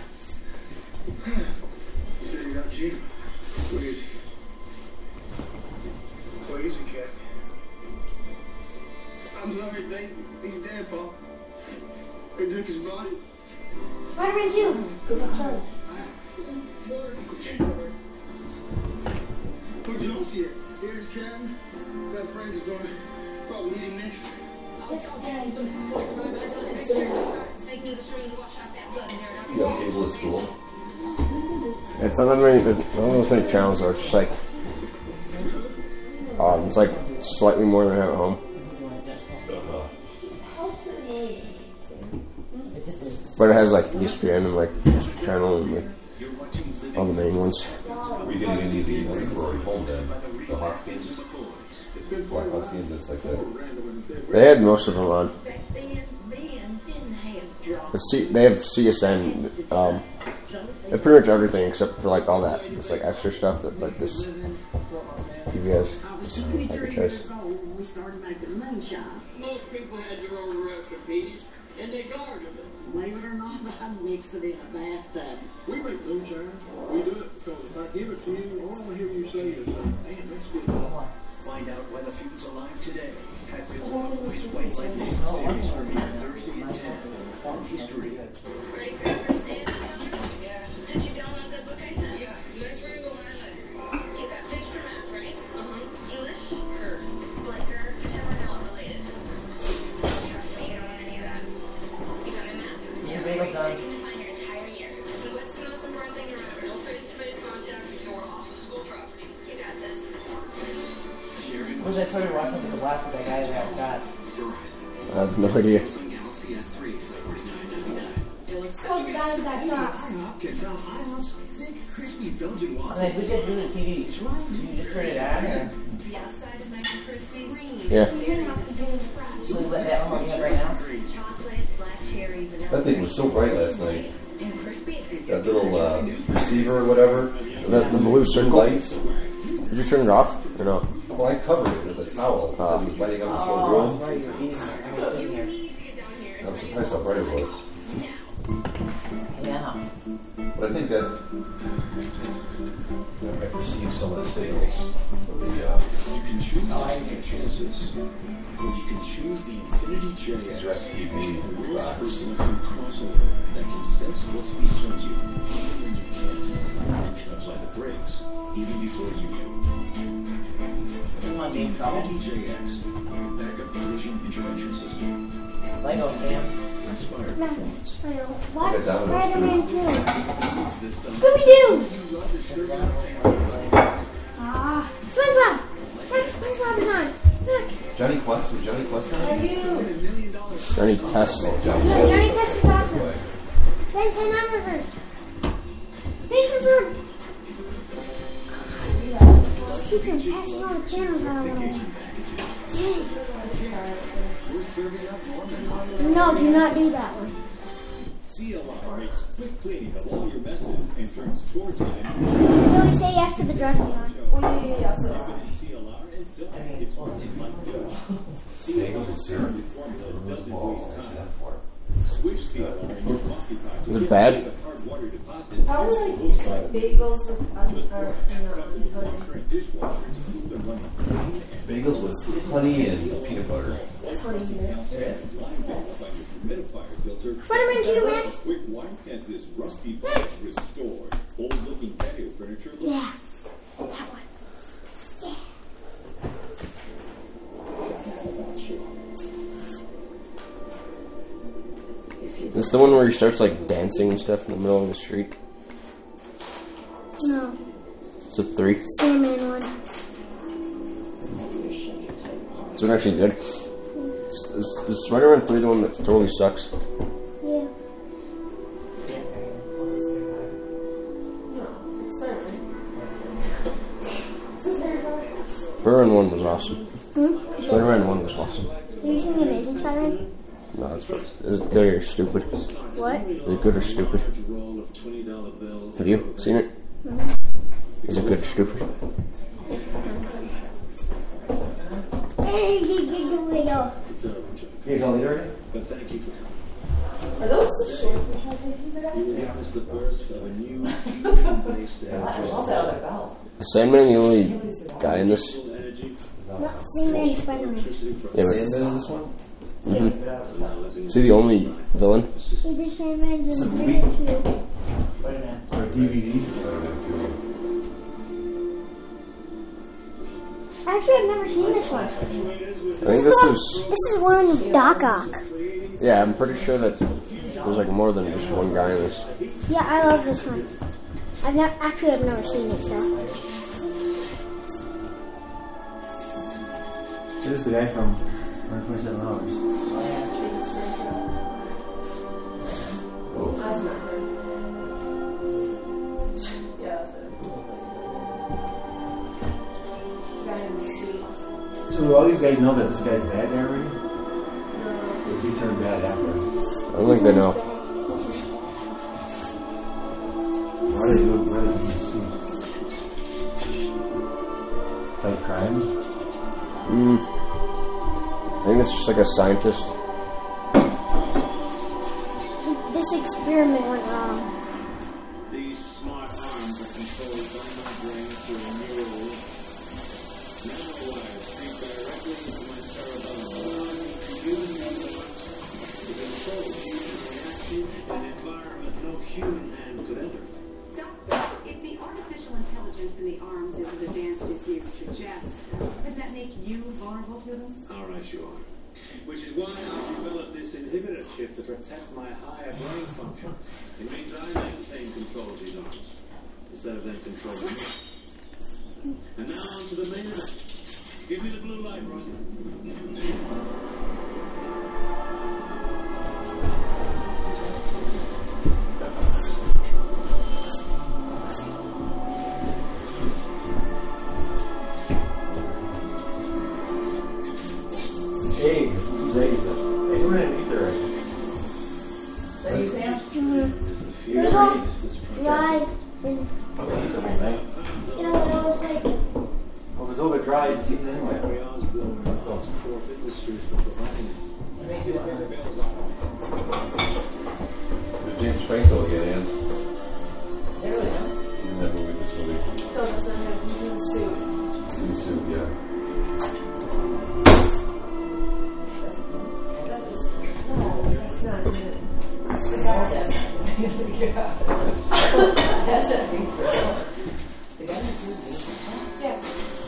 So you got Jim. What is he? So he's a cat. I'm sorry, Dave. He's dead, Paul. They took his body. Spider-Man two. Good luck, Charlie. Where'd Jones here? Here's Kevin. That Frank is going to probably need him next. You have cable at school? It's not that many. There's not those many channels though. It's just like um, it's like slightly more than I have at home. But it has like E S P N and like History Channel and like all the main ones. Were you getting any of the like, Rory home then? The Hawks games? Black Hawks games, that's like that. They had most of them on. The C, they have C S N. Um, they have pretty much everything except for like all that this like extra stuff that like this T V has. This package has. We started making moonshine. Most people had their own recipes. in the garden. Believe it or not, I mix it in a bathtub. We make moonshine. We do it because if I give it to you, all I want to hear you say is, man, that's good. Find out why the feud's alive today. Hatfield Boys White Lightning series premiere Thursday at ten on History. Ready for your first day? Yeah. Did you download that book I sent? Yeah. Nice for you, man. You got fish for math, right? Uh-huh. English? Her. Spliker? Pretend we're not related. Trust me, you don't want any of that. You got my math? Yeah, bagel done. Second to find your entire year. And what's the most important thing to remember? No face-to-face contact if you're off of school property. You got this. What was I told you watching with the blast with that guy that I got? I have no idea. Oh, the guy that shot. Kids out IHOP's thick, crispy Belgian waffles. I mean, we did do the T V. You just turn it on, or? The outside is nice and crispy. Green. Yeah. So is that the one you have right now? Chocolate, black cherry, vanilla. That thing was so bright last night. And crispy. That little uh, receiver or whatever. The, the blue circle. Lights. Did you turn it off or no? Well, I covered it with a towel because it was lighting up the whole Oh, room. that's why you were eating there. I mean, sitting here. I was surprised how bright it was. Yeah. But I think that I might receive some of the signals from the uh, You can choose Oh, I to take chances, or you can choose the Infinity J X. DirecTV the world's box. first electric crossover that can sense what's behind you, even when you can't. It can apply the brakes, even before you do. Come on, being trouble. Infinity J X, backup collision intervention system. Lego, Sam. Inspired performance. What? Get down. Spider-Man two. Scooby-Doo! Ah. SpongeBob! Next SpongeBob is on. Next. Johnny Quest. Was Johnny Quest on? Johnny Test. No, Johnny Test is awesome. Then ten number first. Jason Bourne. Keep on passing all the channels I don't want to watch. Dang. No, do not do that one. C L R makes quick cleaning of all your messes and turns chore time. So we say yes to the dressing room. Oh, yeah, yeah, yeah. C L R and done. It's one thing like that. C L R syrup formula doesn't waste time. Switch C L R in your coffee pot. Is it bad? Hard water deposits. How would I use like bagels with onion or dishwasher to keep them running clean and Bagels with honey and peanut butter. That's what I Spider-Man two, Max. Quick wipe has this rusty box restored. Old looking patio furniture looks Yeah. That one. Yeah. This is the one where he starts like dancing and stuff in the middle of the street. No. It's a three. Sandman one. This one actually good. Is, is, is Spider-Man three the one that totally sucks? Yeah. Spider-Man one was awesome. Hmm? Spider-Man one was awesome. Have you seen The Amazing Spider-Man? No, it's, is it good or stupid? What? Is it good or stupid? Have you seen it? Mm-hmm. Is it good or stupid? Hey, you get go. Here's all the already? But thank you for Are those the shorts which I think you You will witness the birth of a new fusion-based I love that other belt. Is Sandman the only guy in this? Not Sandman and Spider-Man. Yeah, but Sandman in this one? Mm-hmm. Is he the only villain? He did Sandman in Spider-Man two. Or D V D? Actually, I've never seen this one. I think this is... This is one with Doc Ock. Yeah, I'm pretty sure that there's like more than just one guy in this. Yeah, I love this one. I've not actually I've never seen it so. This is the guy from one twenty-seven hours. I've not heard. Yeah, that's it. So do all these guys know that this guy's a bad guy already? Or does he turn bad after? I don't think they know. Why are they doing what are they doing? Fight crime? Mm. I think it's just like a scientist. measurement went wrong. These smart arms are controlled by my brain through a neural link. Nanowires feed directly into my cerebellum, allowing me to use these arms to control fusion reaction in an environment no human hand could enter. Doctor, if the artificial intelligence in the arms is as advanced as you suggest, could that make you vulnerable to them? All right, you are. Which is why I've developed this inhibitor chip to protect my higher brain function. It means I maintain control of these arms instead of them controlling me. And now on to the main event. Give me the blue light, Rosie. Hey, who's Eggs? Hey, come in, eat there. That you, Sam? Mm-hmm. There's a ride in... Okay, come on, man. Yeah, but I was like... Well, if it's a little bit dry, just keep it anyway. Larry Osborne calls four fitness shoes for providing it. Make you a Did James Franco get in? They really don't. In that movie, this movie. So it's in a suit. In the suit, yeah. That's not good. The guy that's That's a big deal. The guy that's good. Yeah.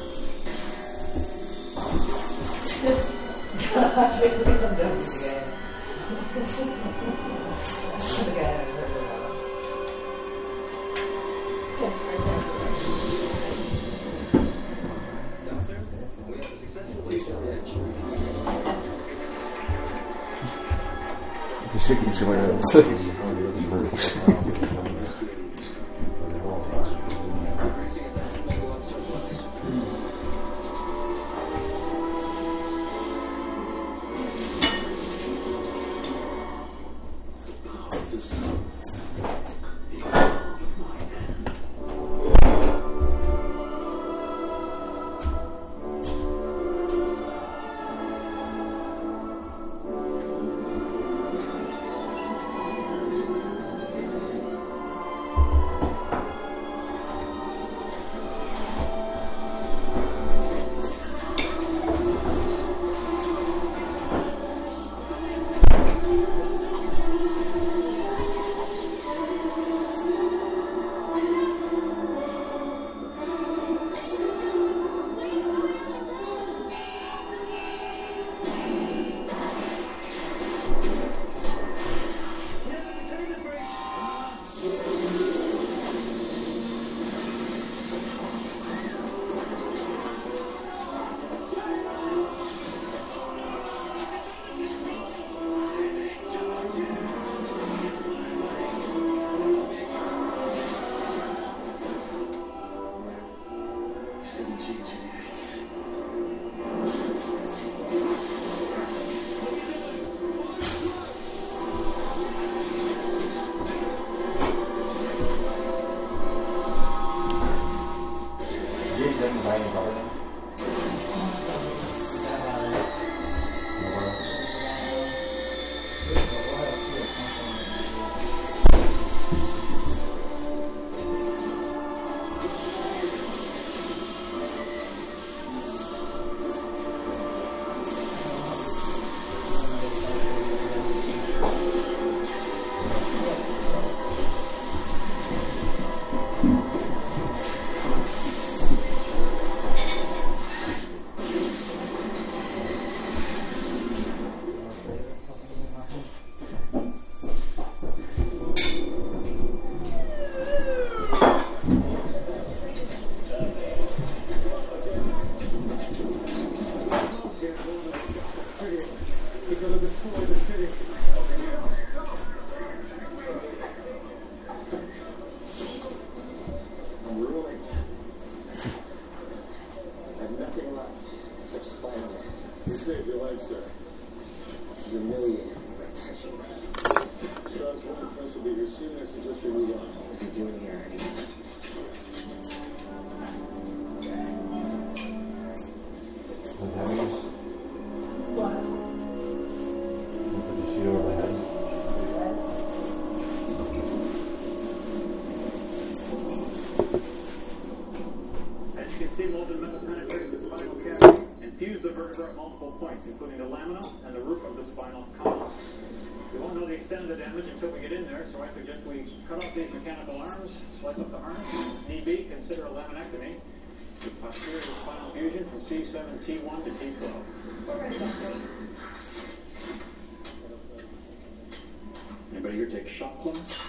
Gosh, I think I'm done with the guy. The guy I've heard about. Doctor, we have successfully You should keep showing it. fuse the vertebra at multiple points, including the lamina and the roof of the spinal column. We won't know the extent of the damage until we get in there, so I suggest we cut off these mechanical arms, slice up the harness. Need be, consider a laminectomy with posterior spinal fusion from C seven T one to T twelve. All right, doctor. Anybody here take shock class?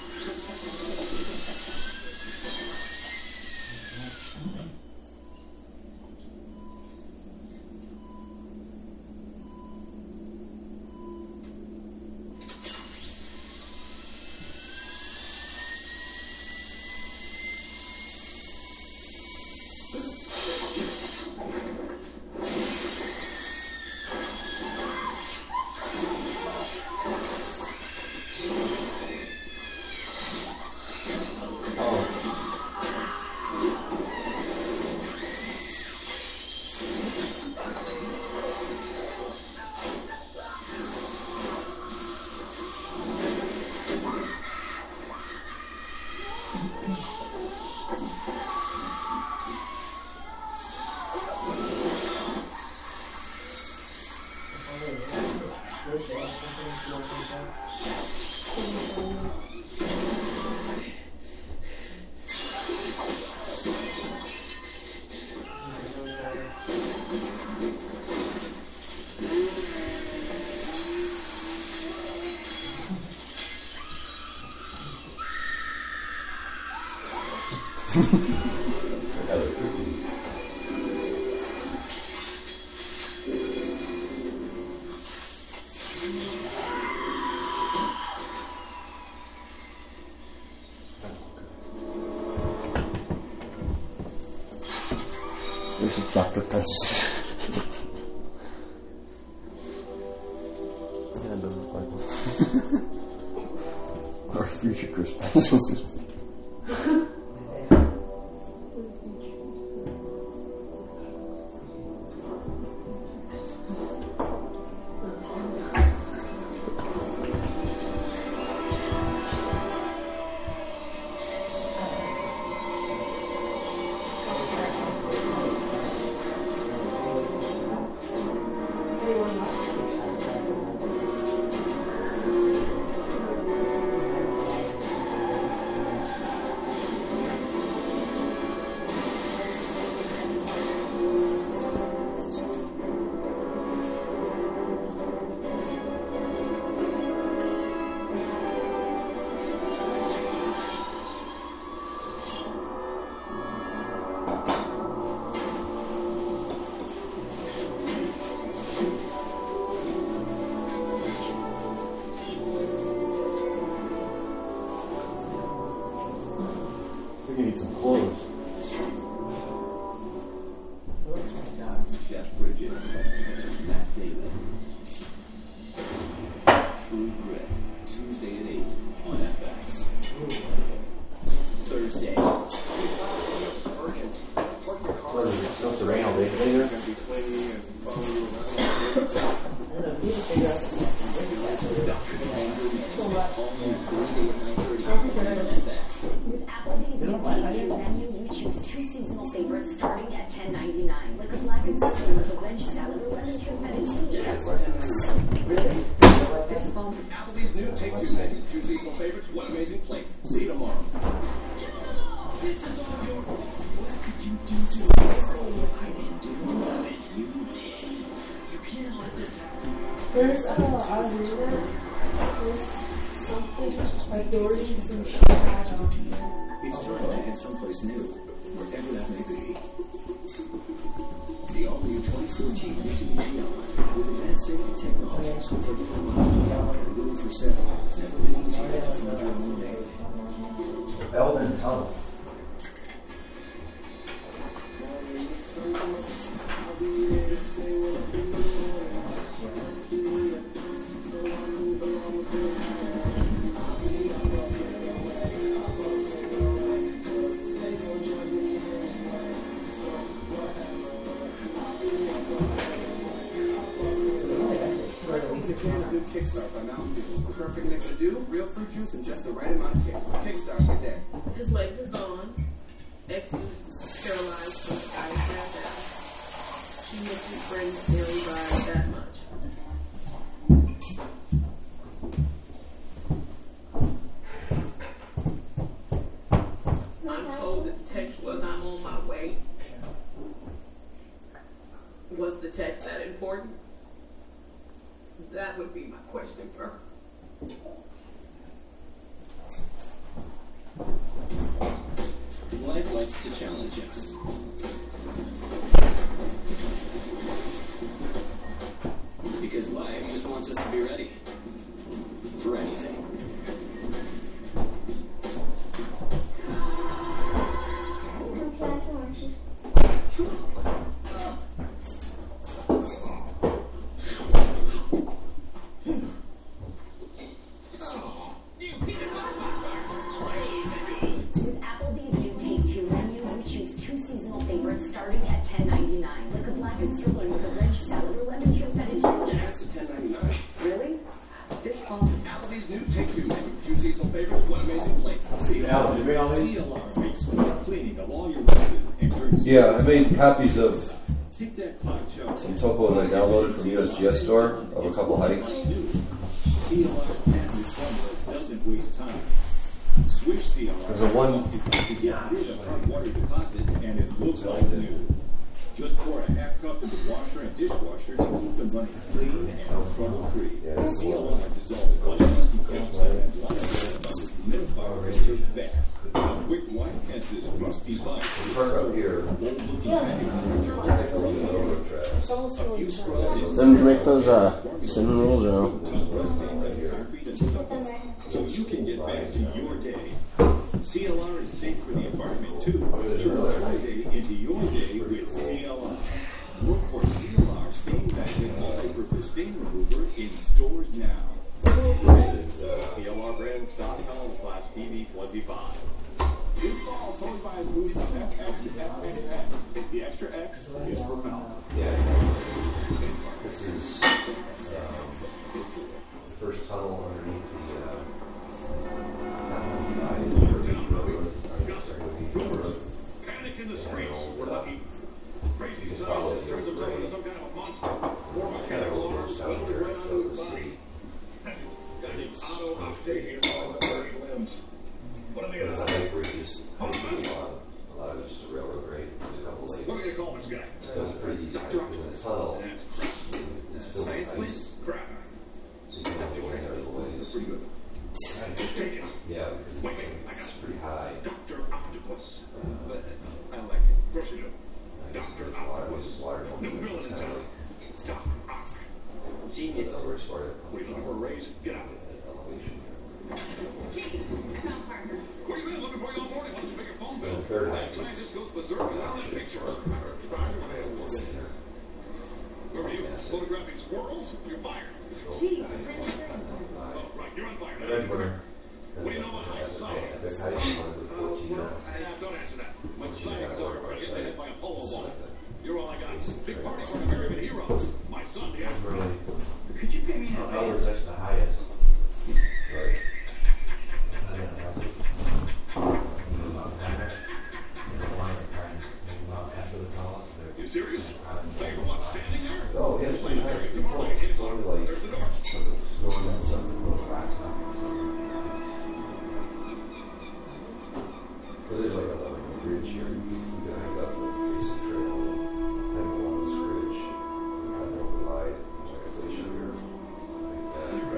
This is Doctor Princess. Yeah, it doesn't look like Our future Chris Princess. There's a, a rumor, there's something like Dory from Chicago. It's time to head someplace new, wherever that may be. The all-new twenty fourteen Mitsubishi Outlander with advanced safety technologies for thirty-one miles per gallon and room for seven. It's never been easier to find your own name. Eldon Tunnel. Kickstart by Mountain Dew. Perfect mix of dew, real fruit juice, and just the right amount of kick. Kickstart your day. His legs are gone. X is sterilized from the ice bath out. She you miss your friend Mary Bride that much? I'm told that the text was I'm on my way. Was the text that important? That would be my question for her. Life likes to challenge us. Because life just wants us to be ready for anything. With Applebee's new Take Two menu, you choose two seasonal favorites starting at ten ninety-nine, like a blackened sirloin with a ranch salad or lemon shrimp fettuccine. Yeah, that's a ten ninety-nine. Really? This fall. Applebee's new Take Two menu. Two seasonal favorites, one amazing plate. C L R, Al, did you bring all these? C L R makes quick cleaning of all your messes and brings. Yeah, I made copies of Take that cloud show. some topos I downloaded from U S G S store of a couple hikes. C L R's patented formula doesn't waste time. Switch C L R There's a one- to get rid of hard water deposits, and it looks like new. Just pour a half cup in the washer and dishwasher to keep them running clean and trouble-free. C L R dissolves all musty calcium and lime about the humidifier and goes fast. A quick wipe has this rusty bite. Up here. A few scrubs. Then you make those uh, cinnamon rolls or no? So you can get back to your day. C L R is safe for the environment too. Turn your day into your day with C L R. Look for C L R Stain Magnet All-Purpose Stain Remover in stores now. C L R brands dot com slash T V twenty-five. This fall, Tony buys moves from F X to F X X. The extra X is for milk. Yeah. This is uh, the first tunnel underneath the uh, Panic in the streets. We're lucky. Crazy stuff turns himself into some kind of a monster. More mechanical arms slowly right onto his body. Got the auto octane is all the dirty limbs. What are they It's gonna a hike where you just hike a lot. A lot of it's just a railroad grade with a couple lanes. What are we gonna call this guy? It's a pretty easy hike in the tunnel. That's crap. It's filled Science with ice. crap. So you can have to go in there the ways. Pretty good. Take it. Yeah, Wait, because wait, I it's, got it's pretty high. Doctor Octopus. Uh, I like it. Of course you do. Doctor there's water, Octopus. there's water New coming in. villain It's in kind of town. like It's Doctor Ock. Genius. in other words, for it. What are you looking for a raise? Get out. Elevation. Gee, I found Parker. Where you been? Looking for you all morning. Why don't you pay your phone bill? The third That height is- scientist goes berserk without the pictures. Spider-Man. Where were you? Photographing squirrels? You're fired. Gee, I ran straight. Oh, right. You're on fire. Red winner. What do you know about high society? Epic height is one of the fourteen. Well, don't answer that. My society photographer gets hit by a polo ball. You're all I got. Big party for an American hero. My son, the Asper. Could you pay me Oh, an that was actually the highest. Right. You serious? Thank you for what? Standing there? Oh, yeah, it's pretty high. It's pretty close. It's only like There's the door. snowing and something little rocks on it. But there's like a level bridge here. You can hike up the basic trail and then go on this bridge. You have no divide. There's like a glacier here. Like that.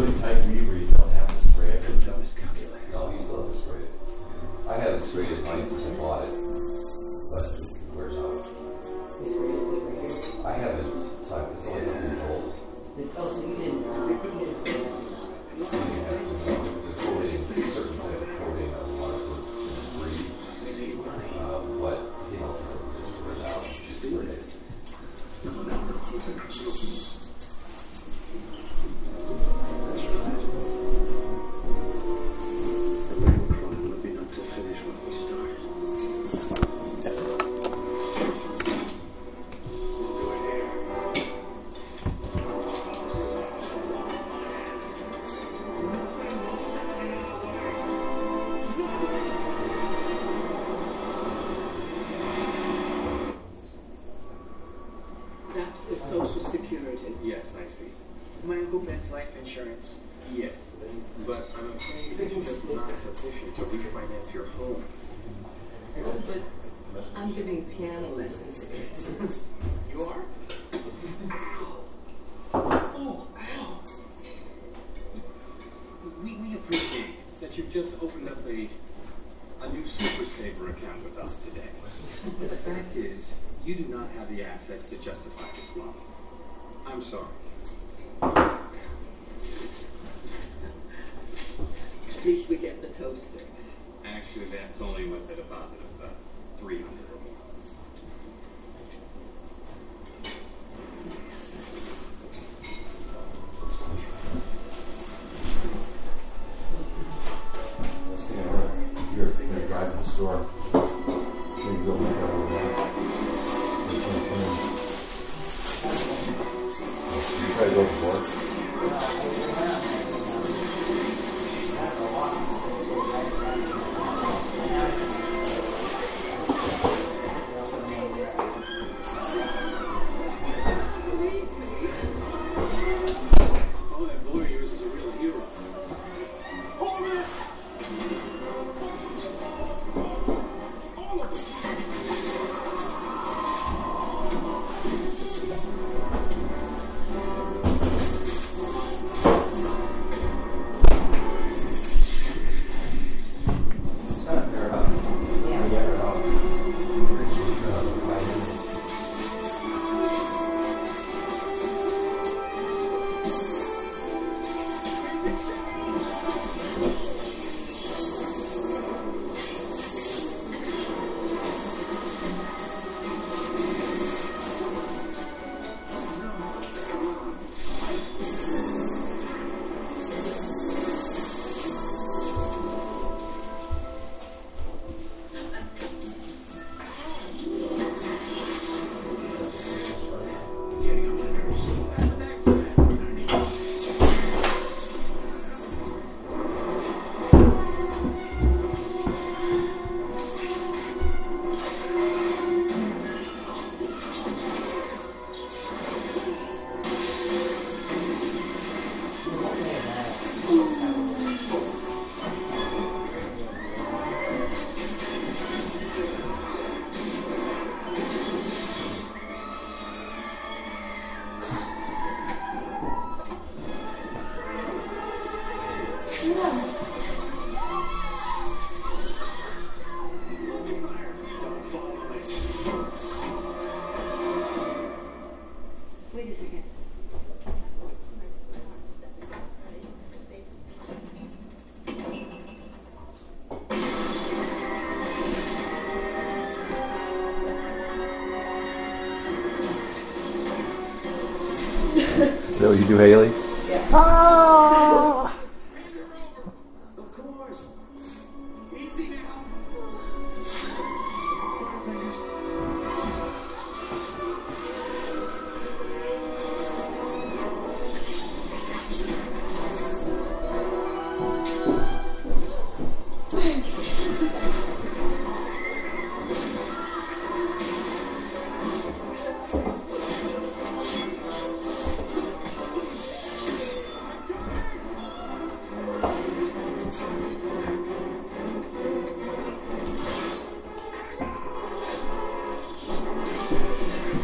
really tight reed where you don't have to spray it. No, you still have to spray it. I haven't sprayed it mine since I bought it, but it wears out. I haven't, so I- it's only a couple years old. Oh, so you didn't. Uh, you didn't spray it. You have to know the coating, certain type of coating on waterproof breed. Um, but you know, it's wears out. It's spray it. That's his Social Security. Yes, I see. My Uncle Ben's life insurance. Yes, but I'm afraid it's just not sufficient to refinance your home. But I'm giving piano lessons. You are? Oh, ow! We, we appreciate that you've just opened up a, a new Super Saver account with us today. But the fact is, you do not have the assets to justify this loan. I'm sorry. At least we get the toaster. Actually, that's only with a deposit of uh, three hundred or more. Let's think of it. You're going to drive to the store. Maybe go make out over there. You try to go before? Oh, that boy of yours is a real hero. Hold it! All of it! Wait a second. Is that what you do, Haley? Yeah. Oh! Of course. Easy now.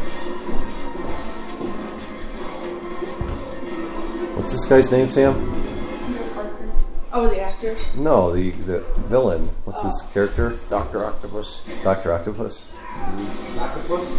What's this guy's name, Sam? Oh, the actor? No, the the villain. What's his character? Doctor Octopus. Doctor Octopus. Octopus?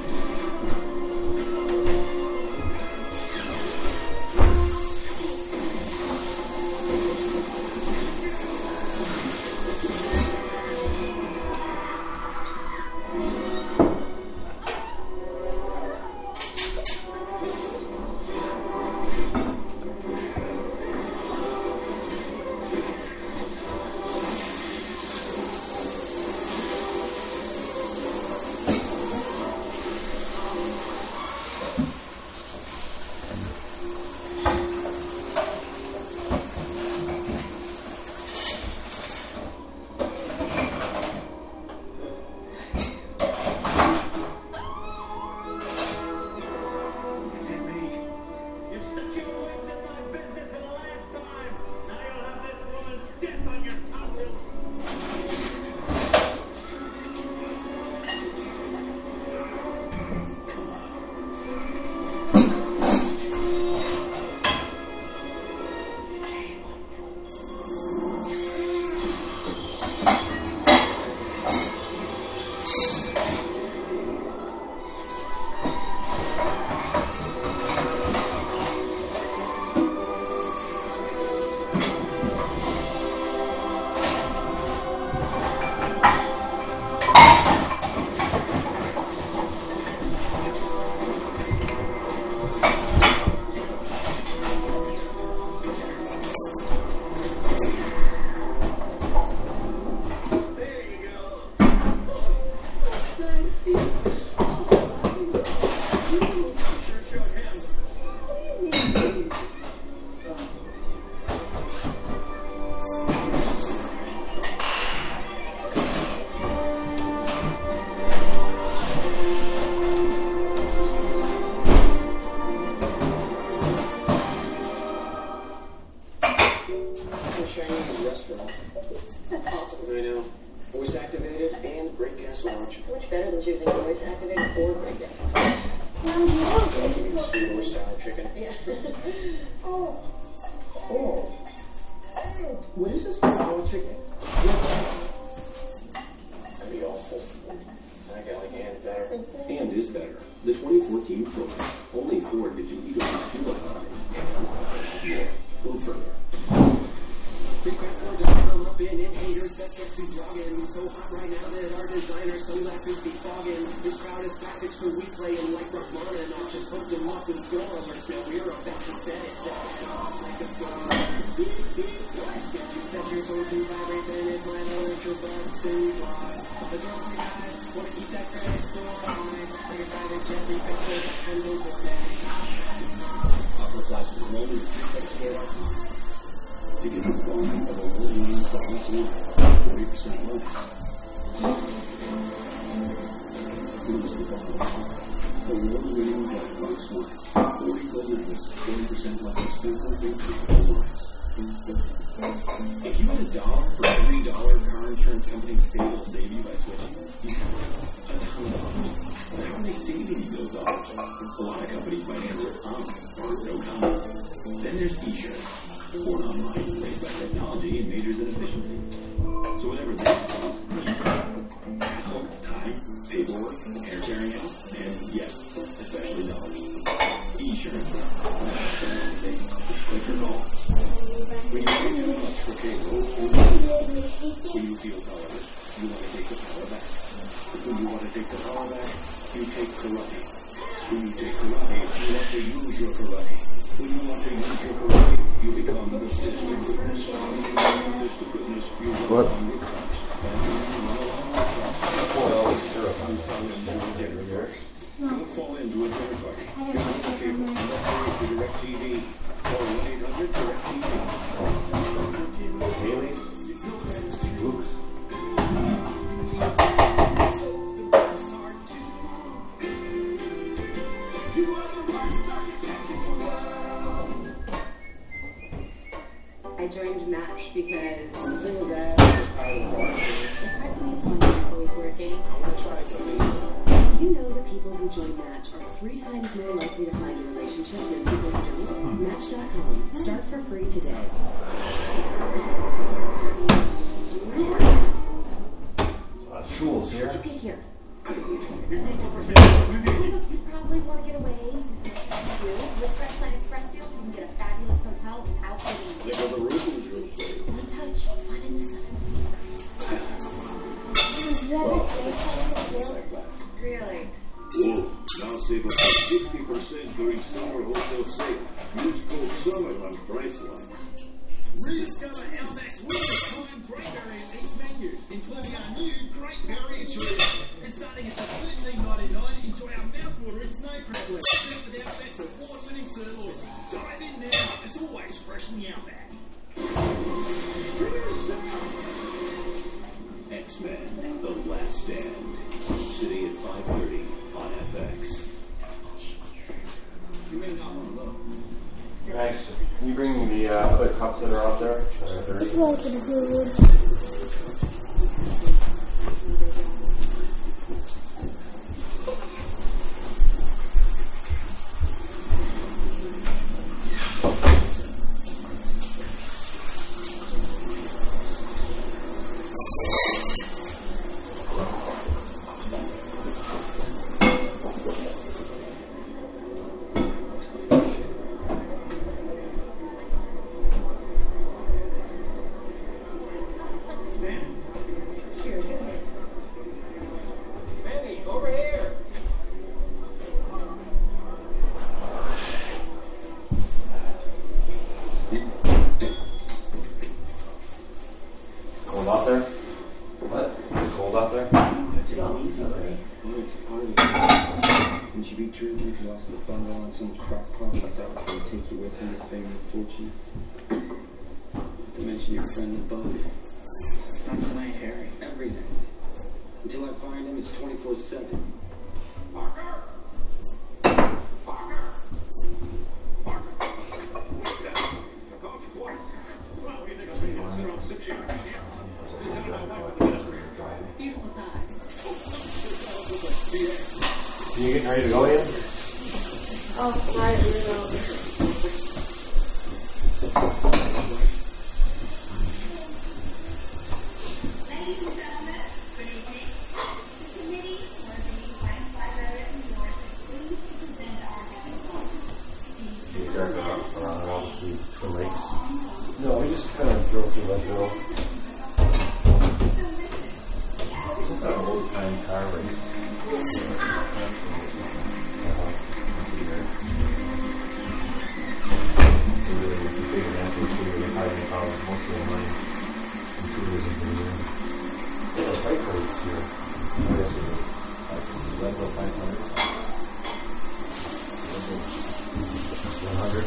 I joined Match because it's hard to meet someone who's always working. You know that people who join Match are three times more likely to find a relationship than people who don't. Match dot com. Start for free today. Ripples real quick. One touch, one in the sun. Really? Whoa, now save up to sixty percent during summer wholesale sale. Use code SUMMER on Pricelines. Rediscover Outback's Winter Time Cranberry and Eats menu, including our new Great Barrier Treat. And starting at just thirteen ninety-nine, enjoy our mouthwatering snow crackers. Served with Outback's award-winning sirloin. Dive in now. It's always fresh in the Outback. X-Men, The Last Stand. Today at five thirty on F X. You may not want to look. Nice. Can you bring the uh, other cups that are out there? It's like in food. You getting ready to go yet? Oh, I don't know. No, we just kind of drove through Leadville. It's like an old time car race. It's a really big Annapolis city with highway power, most of the money and tourism for the year. There are bike races here. What else are those? Leadville five hundred. one hundred.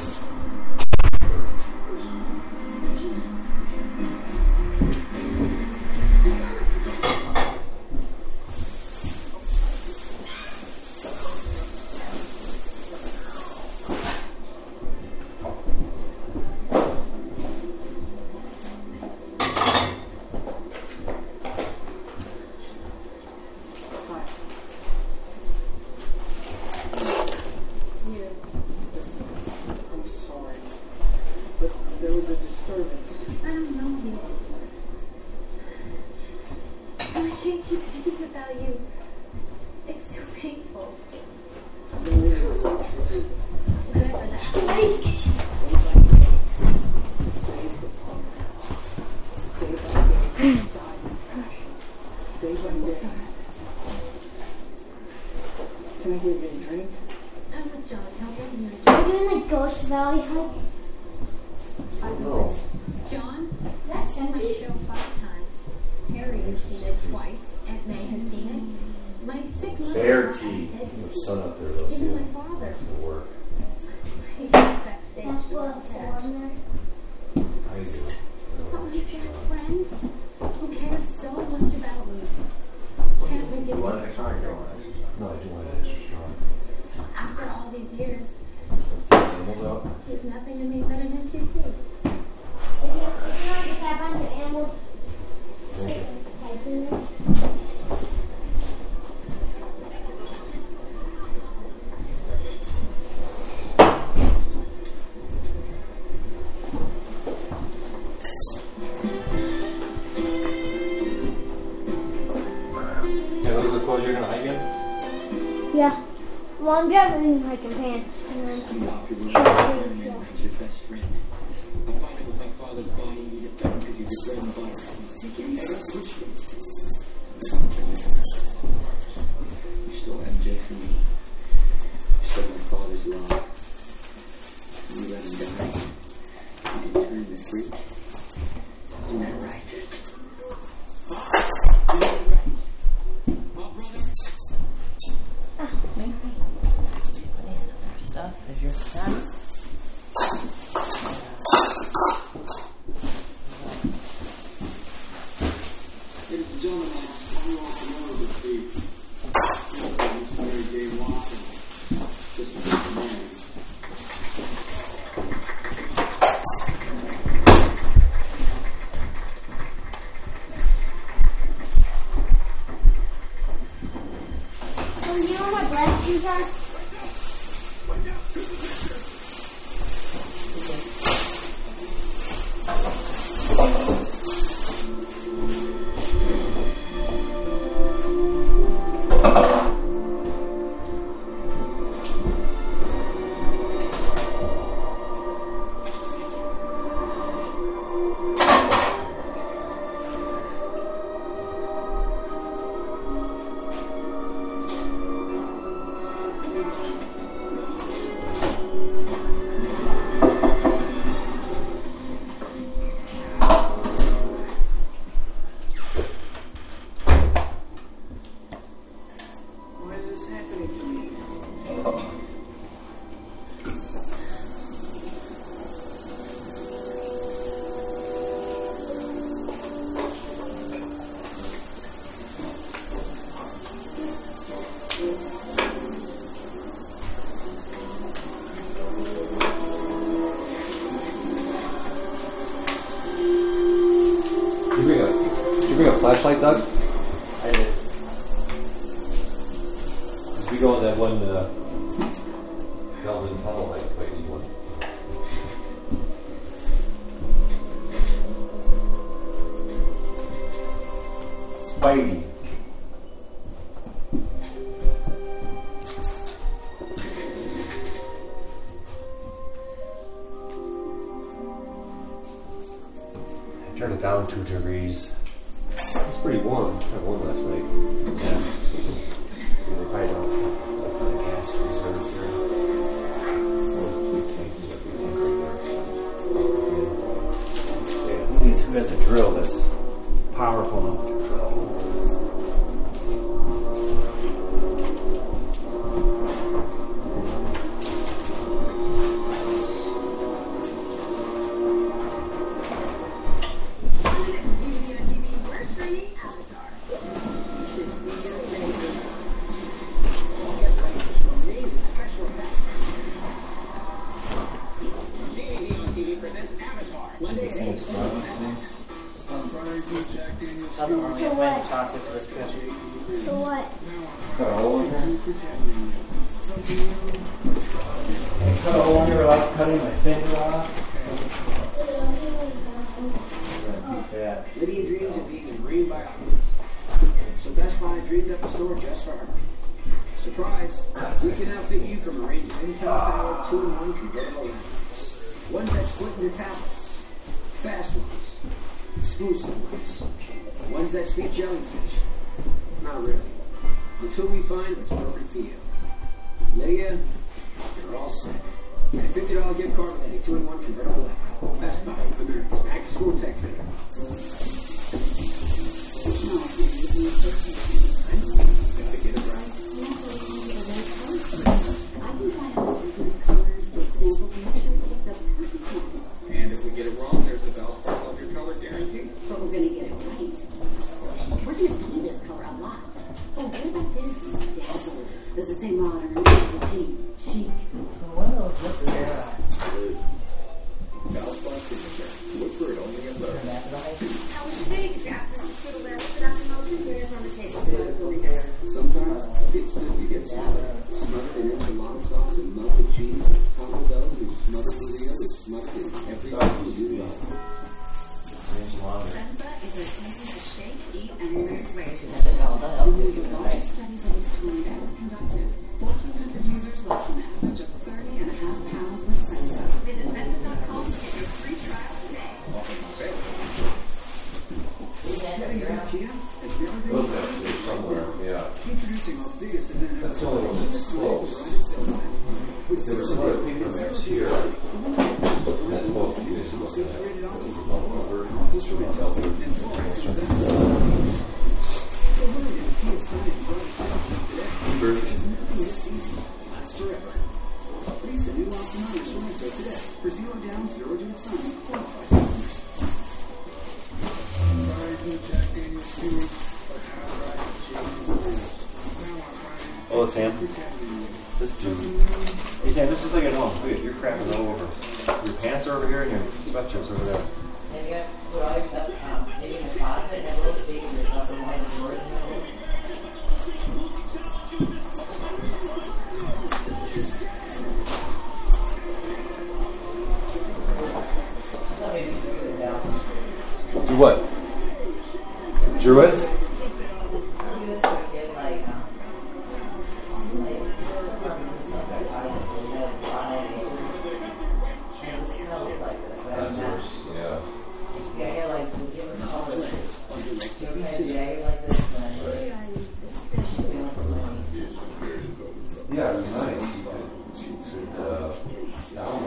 I find it with my father's body and eat it better because he's a bread and butter. You can't ever push me. You stole M J from me. You stole my father's love. And you let him die. And you turned the freak. Isn't that right? Isn't that right? My brother? Ah, maybe. Our stuff is your stuff. Ladies and gentlemen, I want you all to know that the missionary Dave Watson just became married. So you know what black shoes are? Why is this happening to me? Did you bring a, did you bring a flashlight, Doug? I did. As we go on that one uh, Belgian tunnel, I might need one. Spidey. I turned it down two degrees. It's pretty warm. Kind of warm last night. Yeah. They probably don't have kind of gas reserves here. Well, we tank, we got the tank right there. Yeah. Who needs, who has a drill that's powerful enough to drill holes? So what? So what? Cut a hole in here. Cut a hole in here without cutting my finger off. Lydia dreams of being a marine biologist. So Best Buy dreamed up a store just for her. Surprise! We can outfit you from a range of Intel-powered two in one convertible laptops. Ones that split into tablets. Fast ones. Exclusive ones. Ones that speak jellyfish. Not really. Until we find what's perfect for you. Lydia, you're all set. And a fifty dollars gift card with any two in one convertible laptop. Best Buy, America's back-to-school tech fair. Gotta get it right. And if we get it wrong, there's the Valspar Love Your Color guarantee. But we're going to get it right. We're going to find this color a lot. Oh, what about this? Dazzle. Does it say modern? Does it say chic? Valspar signature. Look for it only at Lowe's. How was your day? Jasper, just go to there. Put out the motion. Dinner's on the table. Sometimes it's good to get smothered. Smothered in enchilada sauce and melted cheese. Taco Bell's who smothered Maria was smothered in every food you love. Senza is a easy to shake, eat, and move way. One of the largest studies of its kind ever conducted. fourteen hundred users lost an average of thirty and a half pounds with Senza. Visit Senza dot com to get your free trial. Starting at eight p.m. It's the other Those actually somewhere, yeah. Introducing our biggest event That's the only one that's close. There were some other paper maps here. That book you guys looked at. Over. This will be television. Lasts forever. Lease a new Optima or Sorrento today for zero down, zero to sign qualified customers. Fries new Jack Daniel's skewers, but how right chicken burgers. Now our fries. Oh, Sam. This dude. Hey, Sam, this is like at home. Look at you're crapping all over. Your pants are over here and your sweatshirts over there. And you got to put all your stuff um, maybe in the closet and have a little space in the closet behind the door. Do what? Drew it? Yeah, it was nice. Uh,